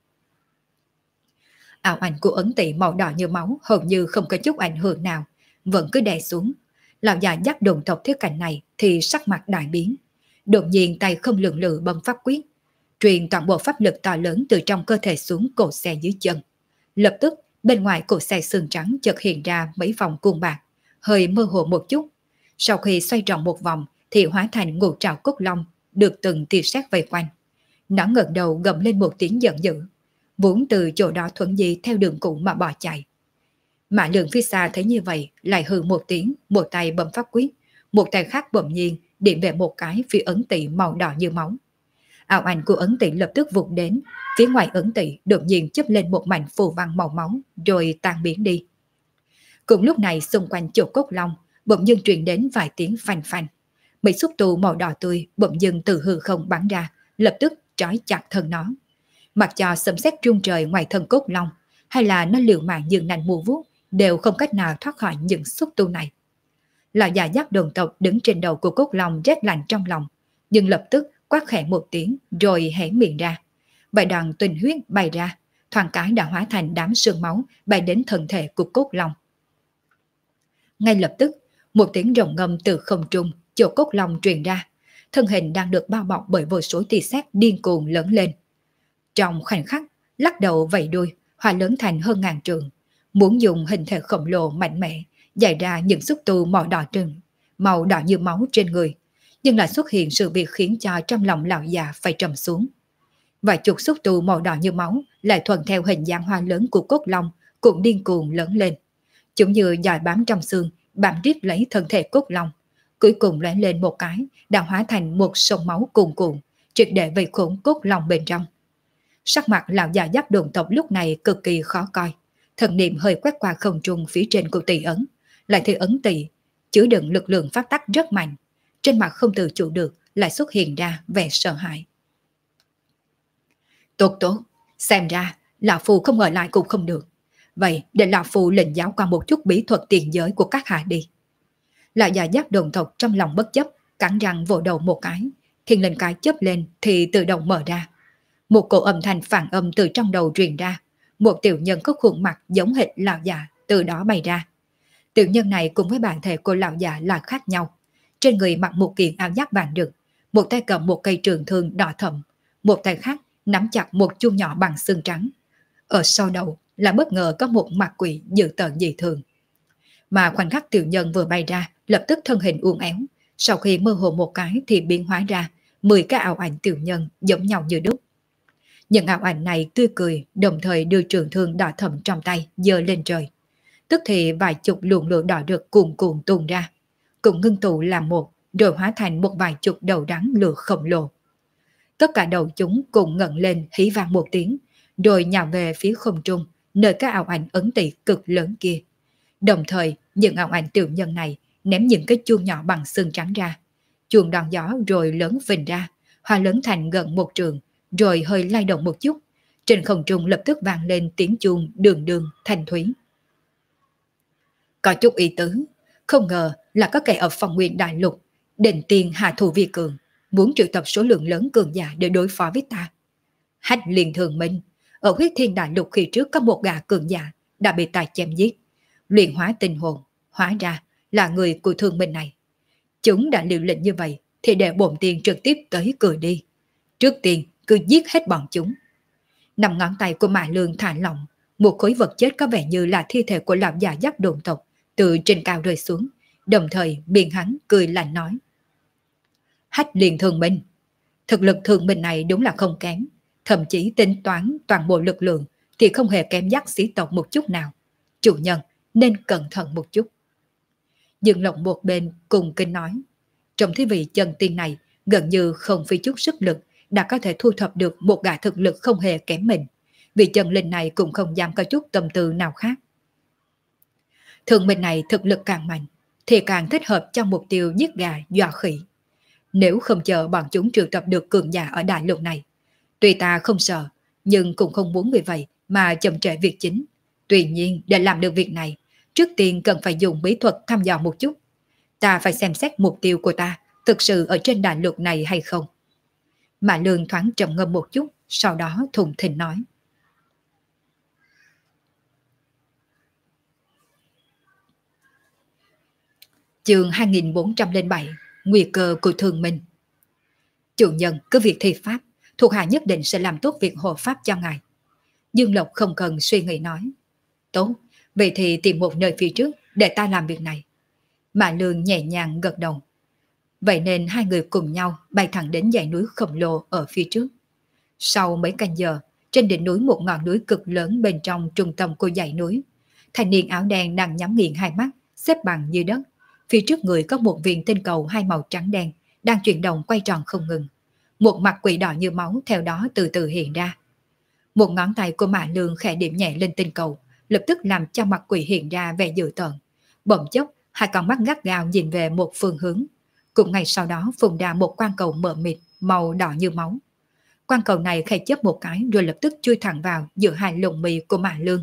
Ảo ảnh của ấn tỷ màu đỏ như máu hầu như không có chút ảnh hưởng nào, vẫn cứ đè xuống. Lão già dắt đồn tộc thấy cảnh này thì sắc mặt đại biến. Đột nhiên tay không lường lự bấm pháp quyết, truyền toàn bộ pháp lực to lớn từ trong cơ thể xuống cổ xe dưới chân. Lập tức bên ngoài cổ xe xương trắng chợt hiện ra mấy vòng cuồng bạc, hơi mơ hồ một chút. Sau khi xoay tròn một vòng thì hóa thành ngũ trảo cốt long, được từng tia sét vây quanh. Nó ngẩng đầu gầm lên một tiếng giận dữ, muốn từ chỗ đó thuận di theo đường cũ mà bỏ chạy. Mã Lượng phía xa thấy như vậy, lại hừ một tiếng, một tay bấm pháp quyết, một tay khác bỗng nhiên điểm về một cái phía ấn tỷ màu đỏ như máu. Ảo ảnh của ấn tỷ lập tức vụt đến, phía ngoài ấn tỷ đột nhiên chớp lên một mảnh phù văn màu máu rồi tan biến đi. Cùng lúc này xung quanh chỗ cốt long bỗng dưng truyền đến vài tiếng phanh phanh. Mấy xúc tu màu đỏ tươi bỗng dưng từ hư không bắn ra, lập tức trói chặt thân nó. Mặc cho sấm sét rung trời ngoài thân cốt long, hay là nó liều mạng dừng nành mù vuốt, đều không cách nào thoát khỏi những xúc tu này. Lão già dắt đồn tộc đứng trên đầu của cốt long rét lạnh trong lòng, nhưng lập tức quát khẽ một tiếng rồi hé miệng ra. Vài đoàn tinh huyết bay ra, thoáng cái đã hóa thành đám sương máu bay đến thân thể của cốt long. Ngay lập tức, một tiếng rồng ngâm từ không trung chỗ cốt long truyền ra, thân hình đang được bao bọc bởi vô số tia sét điên cuồng lớn lên. Trong khoảnh khắc, lắc đầu vẫy đuôi, hóa lớn thành hơn ngàn trượng, muốn dùng hình thể khổng lồ mạnh mẽ dày ra những xúc tu màu đỏ như máu trên người, nhưng lại xuất hiện sự việc khiến cho trong lòng lão già phải trầm xuống. Vài chục xúc tu màu đỏ như máu lại thuận theo hình dạng hoa lớn của cốt long cũng điên cuồng lớn lên. Chúng như dòi bám trong xương, bám riết lấy thân thể cốt long, cuối cùng lóe lên một cái đã hóa thành một sông máu cuồn cuộn, triệt để vây khốn cốt long bên trong. Sắc mặt lão già dắt đồn tộc lúc này cực kỳ khó coi, thần niệm hơi quét qua không trung phía trên của tỷ ấn, lại thấy ấn tỷ chứa đựng lực lượng phát tắc rất mạnh, trên mặt không tự chủ được lại xuất hiện ra vẻ sợ hãi. Tốt tốt, xem ra lão phù không ở lại cũng không được. Vậy để lão phu lệnh giáo qua một chút bí thuật tiền giới của các hạ đi. Lão già giác đồng tộc trong lòng bất chấp, cắn răng vỗ đầu một cái, thiên linh cái chớp lên thì tự động mở ra. Một cổ âm thanh phản âm từ trong đầu truyền ra, một tiểu nhân có khuôn mặt giống hệt lão già từ đó bay ra. Tiểu nhân này cùng với bản thể của lão già là khác nhau. Trên người mặc một kiện áo giáp vàng rực, một tay cầm một cây trường thương đỏ thẫm, một tay khác nắm chặt một chuông nhỏ bằng xương trắng. Ở sau đầu là bất ngờ có một mặt quỷ dữ tợn dị thường. Mà khoảnh khắc tiểu nhân vừa bay ra, lập tức thân hình uốn éo, sau khi mơ hồ một cái thì biến hóa ra 10 cái ảo ảnh tiểu nhân giống nhau như đúc. Những ảo ảnh này tươi cười, đồng thời đưa trường thương đỏ thẫm trong tay giơ lên trời. Tức thì vài chục luồng lửa đỏ rực cuồn cuộn tuôn ra, cùng ngưng tụ làm một, rồi hóa thành một vài chục đầu rắn lửa khổng lồ. Tất cả đầu chúng cùng ngẩng lên hí vang một tiếng, rồi nhào về phía không trung, nơi các ảo ảnh ấn tỷ cực lớn kia. Đồng thời, những ảo ảnh tiểu nhân này ném những cái chuông nhỏ bằng xương trắng ra. Chuông đòn gió rồi lớn phình ra, hoa lớn thành gần một trường, rồi hơi lay động một chút. Trên không trung lập tức vang lên tiếng chuông đường đường thanh thúy. Có chút ý tứ, không ngờ là có kẻ ở Phong Nguyên Đại Lục định tiền hạ thủ vi cường, muốn triệu tập số lượng lớn cường giả để đối phó với ta. Hách liền thường minh, ở Huyết Thiên Đại Lục khi trước có một gã cường giả đã bị ta chém giết, luyện hóa tinh hồn, hóa ra là người của thương minh này. Chúng đã liều lĩnh như vậy thì để bổn tiền trực tiếp tới cười đi. Trước tiên cứ giết hết bọn chúng. Nằm ngón tay của Mã Lương thả lỏng, một khối vật chết có vẻ như là thi thể của lão già dắt đồn tộc từ trên cao rơi xuống, đồng thời miệng hắn cười lạnh nói. Hách liền thường minh, thực lực thường minh này đúng là không kém, thậm chí tính toán toàn bộ lực lượng thì không hề kém dắt sĩ tộc một chút nào. Chủ nhân nên cẩn thận một chút. Dương Lộc một bên cùng kinh nói, trong thế vị chân tiên này gần như không phi chút sức lực đã có thể thu thập được một gã thực lực không hề kém mình. Vì chân linh này cũng không dám có chút tâm tư nào khác. Thường minh này thực lực càng mạnh thì càng thích hợp cho mục tiêu giết gà dọa khỉ. Nếu không chờ bọn chúng triệu tập được cường giả ở đại lục này, tuy ta không sợ nhưng cũng không muốn vì vậy mà chậm trễ việc chính. Tuy nhiên để làm được việc này, trước tiên cần phải dùng bí thuật thăm dò một chút. Ta phải xem xét mục tiêu của ta thực sự ở trên đại lục này hay không. Mã Lương thoáng trầm ngâm một chút, sau đó thùng thình nói. Chương 2407, nguy cơ của thương minh. Chủ nhân cứ việc thi pháp, thuộc hạ nhất định sẽ làm tốt việc hộ pháp cho ngài. Dương Lộc không cần suy nghĩ nói. Tốt, vậy thì tìm một nơi phía trước để ta làm việc này. Mã Lương nhẹ nhàng gật đầu. Vậy nên hai người cùng nhau bay thẳng đến dãy núi khổng lồ ở phía trước. Sau mấy canh giờ, trên đỉnh núi một ngọn núi cực lớn bên trong trung tâm của dãy núi, thanh niên áo đen đang nhắm nghiền hai mắt, xếp bằng như đất. Phía trước người có một viên tinh cầu hai màu trắng đen đang chuyển động quay tròn không ngừng. Một mặt quỷ đỏ như máu theo đó từ từ hiện ra. Một ngón tay của Mã Lương khẽ điểm nhẹ lên tinh cầu, lập tức làm cho mặt quỷ hiện ra vẻ dữ tợn. Bỗng chốc, hai con mắt gắt gao nhìn về một phương hướng. Cũng ngay sau đó phun ra một quang cầu mờ mịt màu đỏ như máu. Quang cầu này khẽ chớp một cái rồi lập tức chui thẳng vào giữa hai lồng mì của Mã Lương.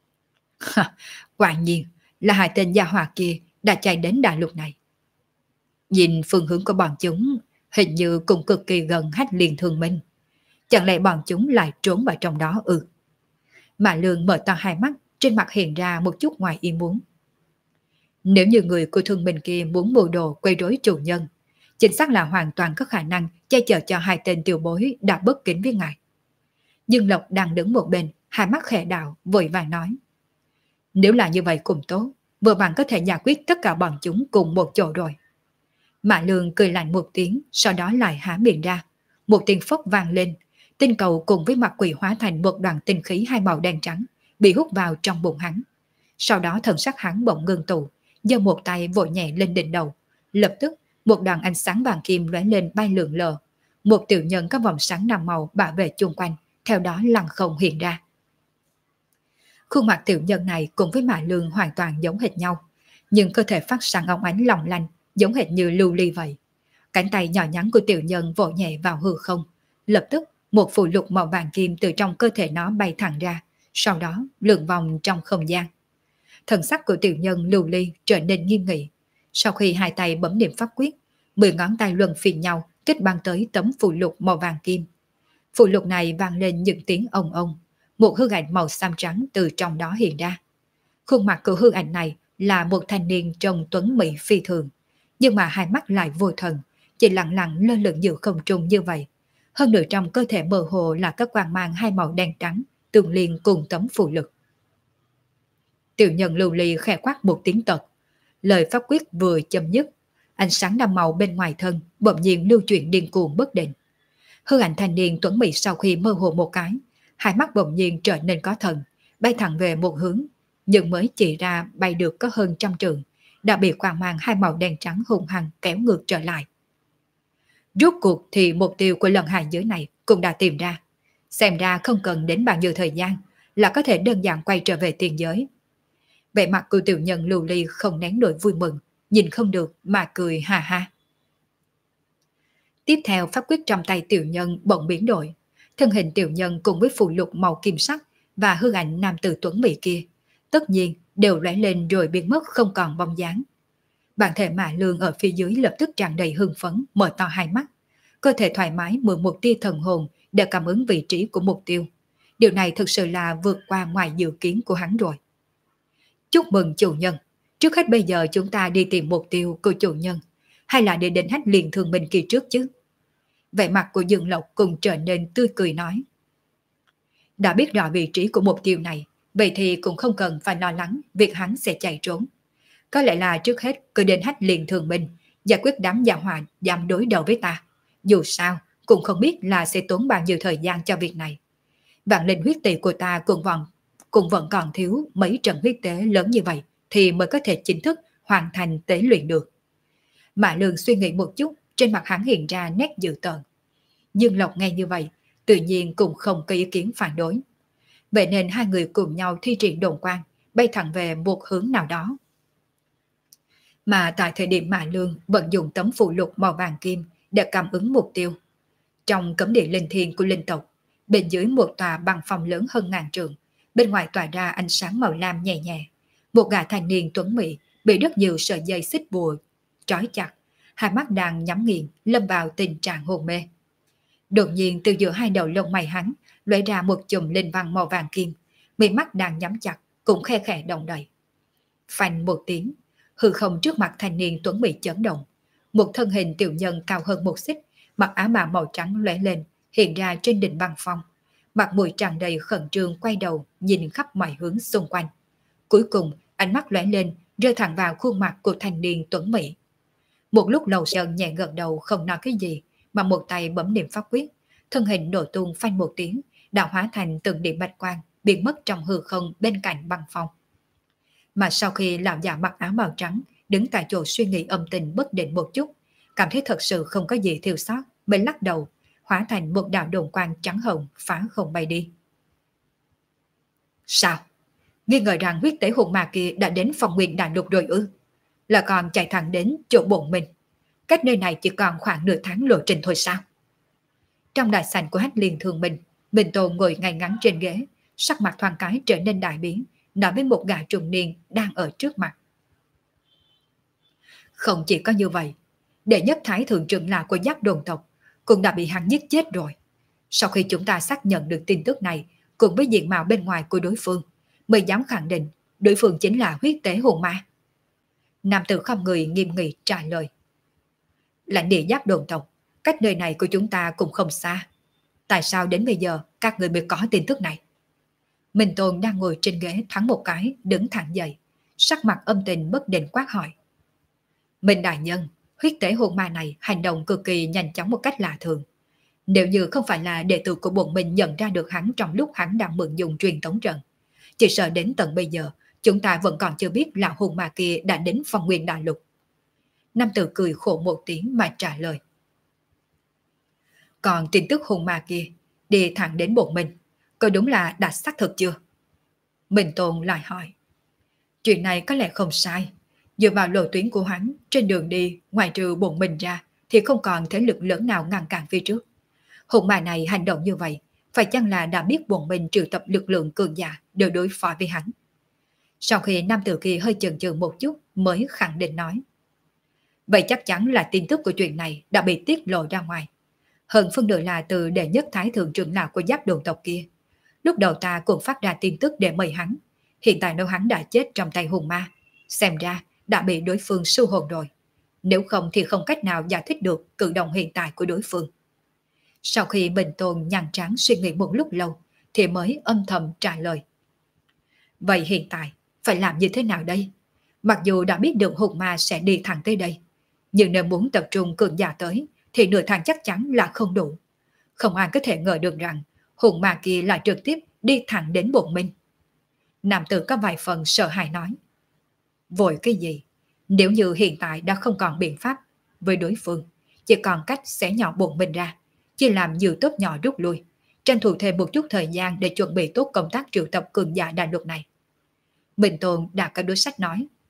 Quả nhiên là hai tên gia hỏa kia đã chạy đến đại lục này. Nhìn phương hướng của bọn chúng hình như cũng cực kỳ gần Hách Liên Thương Minh. Chẳng lẽ bọn chúng lại trốn vào trong đó ư? Mã Lương mở to hai mắt, trên mặt hiện ra một chút ngoài ý muốn. Nếu như người của Thương Minh kia muốn mưu đồ quấy rối chủ nhân, chính xác là hoàn toàn có khả năng che chở cho hai tên tiểu bối đã bất kính với ngài. Dương Lộc đang đứng một bên, hai mắt khẽ đảo, vội vàng nói. Nếu là như vậy cũng tốt, vừa vặn có thể giải quyết tất cả bọn chúng cùng một chỗ rồi. Mã Lương cười lạnh một tiếng, sau đó lại há miệng ra. Một tiếng phốc vang lên, tinh cầu cùng với mặt quỷ hóa thành một đoàn tinh khí hai màu đen trắng, bị hút vào trong bụng hắn. Sau đó thần sắc hắn bỗng ngưng tụ, giơ một tay vội nhẹ lên đỉnh đầu. Lập tức, một đoàn ánh sáng vàng kim lóe lên bay lượn lờ. Một tiểu nhân có vòng sáng năm màu bảo vệ chung quanh, theo đó lăng không hiện ra. Khuôn mặt tiểu nhân này cùng với Mã Lương hoàn toàn giống hệt nhau, nhưng cơ thể phát sáng óng ánh long lanh, giống hệt như lưu ly vậy. Cánh tay nhỏ nhắn của tiểu nhân vỗ nhẹ vào hư không, lập tức một phù lục màu vàng kim từ trong cơ thể nó bay thẳng ra, sau đó lượn vòng trong không gian. Thần sắc của tiểu nhân Lưu Ly trở nên nghiêm nghị. Sau khi hai tay bấm niệm pháp quyết, 10 ngón tay luân phiên nhau kết băng tới tấm phù lục màu vàng kim. Phù lục này vang lên những tiếng ong ong, một hư ảnh màu xám trắng từ trong đó hiện ra. Khuôn mặt của hư ảnh này là một thanh niên trông tuấn mỹ phi thường, nhưng mà hai mắt lại vô thần, chỉ lặng lặng lơ lửng giữa không trung như vậy. Hơn nữa trong cơ thể mơ hồ là các quang mang hai màu đen trắng, tương liên cùng tấm phù lực. Tiểu nhân Lưu Ly khẽ quát một tiếng tật. Lời pháp quyết vừa chấm dứt, ánh sáng năm màu bên ngoài thân bỗng nhiên lưu chuyển điên cuồng bất định. Hư ảnh thanh niên tuấn mỹ sau khi mơ hồ một cái, hai mắt bỗng nhiên trở nên có thần, bay thẳng về một hướng, nhưng mới chỉ ra bay được có hơn 100 trượng, đã bị quang mang hai màu đen trắng hung hăng kéo ngược trở lại. Rốt cuộc thì mục tiêu của lần hạ giới này cũng đã tìm ra. Xem ra không cần đến bao nhiêu thời gian là có thể đơn giản quay trở về tiền giới. Vẻ mặt của tiểu nhân Lưu Ly không nén nổi vui mừng, nhìn không được mà cười ha ha. Tiếp theo pháp quyết trong tay tiểu nhân bỗng biến đổi. Thân hình tiểu nhân cùng với phù lục màu kim sắc và hư ảnh nam tử tuấn mỹ kia, tất nhiên đều lóe lên rồi biến mất không còn bóng dáng. Bản thể Mã Lương ở phía dưới lập tức tràn đầy hưng phấn, mở to hai mắt. Cơ thể thoải mái mượn một tia thần hồn để cảm ứng vị trí của mục tiêu. Điều này thực sự là vượt qua ngoài dự kiến của hắn rồi. Chúc mừng chủ nhân. Trước hết bây giờ chúng ta đi tìm mục tiêu của chủ nhân, hay là để đến hách liền thường mình kỳ trước chứ? Vẻ mặt của Dương Lộc cùng trở nên tươi cười nói. Đã biết rõ vị trí của mục tiêu này, vậy thì cũng không cần phải lo lắng việc hắn sẽ chạy trốn. Có lẽ là trước hết cứ đến hách liền thường mình, giải quyết đám già họa dám đối đầu với ta. Dù sao, cũng không biết là sẽ tốn bao nhiêu thời gian cho việc này. Vạn linh huyết tỵ của ta cũng vẫn còn thiếu mấy trận huyết tế lớn như vậy thì mới có thể chính thức hoàn thành tế luyện được. Mã Lương suy nghĩ một chút, trên mặt hắn hiện ra nét dữ tợn. Dương Lộc nghe như vậy, tự nhiên cũng không có ý kiến phản đối. Vậy nên hai người cùng nhau thi triển đồn quang, bay thẳng về một hướng nào đó. Mà tại thời điểm Mã Lương vận dụng tấm phụ lục màu vàng kim để cảm ứng mục tiêu. Trong cấm địa linh thiêng của linh tộc, bên dưới một tòa băng phong lớn hơn ngàn trượng, bên ngoài tỏa ra ánh sáng màu lam nhẹ nhẹ. Một gã thanh niên tuấn mỹ bị rất nhiều sợi dây xích bùa trói chặt, hai mắt đang nhắm nghiền, lâm vào tình trạng hôn mê. Đột nhiên từ giữa hai đầu lông mày hắn lóe ra một chùm linh văn màu vàng kim, mí mắt đang nhắm chặt cũng khe khẽ động đậy. Phanh một tiếng, hư không trước mặt thanh niên tuấn mỹ chấn động. Một thân hình tiểu nhân cao hơn một xích, mặc áo bào màu trắng lóe lên, hiện ra trên đỉnh băng phong. Mặt mũi tràn đầy khẩn trương quay đầu nhìn khắp mọi hướng xung quanh. Cuối cùng ánh mắt lóe lên rơi thẳng vào khuôn mặt của thanh niên tuấn mỹ. Một lúc lâu Sơn nhẹ gật đầu không nói cái gì, mà một tay bấm niệm pháp quyết, thân hình nổ tung phanh một tiếng, đã hóa thành từng điểm bạch quang biến mất trong hư không bên cạnh băng phong. Mà sau khi lão già mặc áo bào trắng đứng tại chỗ suy nghĩ âm tình bất định một chút, cảm thấy thật sự không có gì thiếu sót, mới lắc đầu, hóa thành một đạo đồn quang trắng hồng phá không bay đi. Sao? Nghi ngờ rằng huyết tế hồn ma kia đã đến Phong Nguyên Đại Lục rồi ư? Là còn chạy thẳng đến chỗ bổn mình. Cách nơi này chỉ còn khoảng nửa tháng lộ trình thôi sao? Trong đại sảnh của Hách Liên Thường Minh Tôn ngồi ngay ngắn trên ghế, sắc mặt thoáng cái trở nên đại biến, nói với một gã trung niên đang ở trước mặt. Không chỉ có như vậy, đệ nhất thái thượng trưởng lão của Giác Đồn tộc cũng đã bị hắn giết chết rồi. Sau khi chúng ta xác nhận được tin tức này, cùng với diện mạo bên ngoài của đối phương, mới dám khẳng định đối phương chính là huyết tế hồn ma. Nam tử không người nghiêm nghị trả lời. Lãnh địa Giác Đồn tộc, cách nơi này của chúng ta cũng không xa. Tại sao đến bây giờ các người mới có tin tức này? Minh Tôn đang ngồi trên ghế thoáng một cái, đứng thẳng dậy, sắc mặt âm tình bất định quát hỏi. Minh đại nhân, huyết tế hồn ma này hành động cực kỳ nhanh chóng một cách lạ thường. Nếu như không phải là đệ tử của bọn mình nhận ra được hắn trong lúc hắn đang mượn dùng truyền tống trận, chỉ sợ đến tận bây giờ chúng ta vẫn còn chưa biết là hồn ma kia đã đến Phong Nguyên Đại Lục. Nam tử cười khổ một tiếng mà trả lời. Còn tin tức hồn ma kia đi thẳng đến bọn mình, có đúng là đã xác thực chưa? Minh Tôn lại hỏi. Chuyện này có lẽ không sai. Dựa vào lộ tuyến của hắn, trên đường đi, ngoài trừ bọn mình ra, thì không còn thế lực lớn nào ngăn cản phía trước. Hồn ma này hành động như vậy, phải chăng là đã biết bọn mình triệu tập lực lượng cường giả để đối phó với hắn? Sau khi nam tử kia hơi chần chừ một chút mới khẳng định nói. Vậy chắc chắn là tin tức của chuyện này đã bị tiết lộ ra ngoài. Hơn phân nửa là từ đệ nhất thái thượng trưởng lão của giác đồn tộc kia. Lúc đầu ta cũng phát ra tin tức để mời hắn. Hiện tại nếu hắn đã chết trong tay hùng ma, xem ra đã bị đối phương sưu hồn rồi. Nếu không thì không cách nào giải thích được cử động hiện tại của đối phương. Sau khi Bình Tôn nhăn trán suy nghĩ một lúc lâu, thì mới âm thầm trả lời. Vậy hiện tại, phải làm như thế nào đây? Mặc dù đã biết được hùng ma sẽ đi thẳng tới đây, nhưng nếu muốn tập trung cường giả tới, thì nửa tháng chắc chắn là không đủ. Không ai có thể ngờ được rằng, hùng ma kia lại trực tiếp đi thẳng đến bọn mình. Nam tử có vài phần sợ hãi nói. Vội cái gì? Nếu như hiện tại đã không còn biện pháp với đối phương, chỉ còn cách xé nhỏ bọn mình ra, chỉ làm nhiều tốp nhỏ rút lui, tranh thủ thêm một chút thời gian để chuẩn bị tốt công tác triệu tập cường giả đại lục này. Bình Tôn đặt các đối sách nói,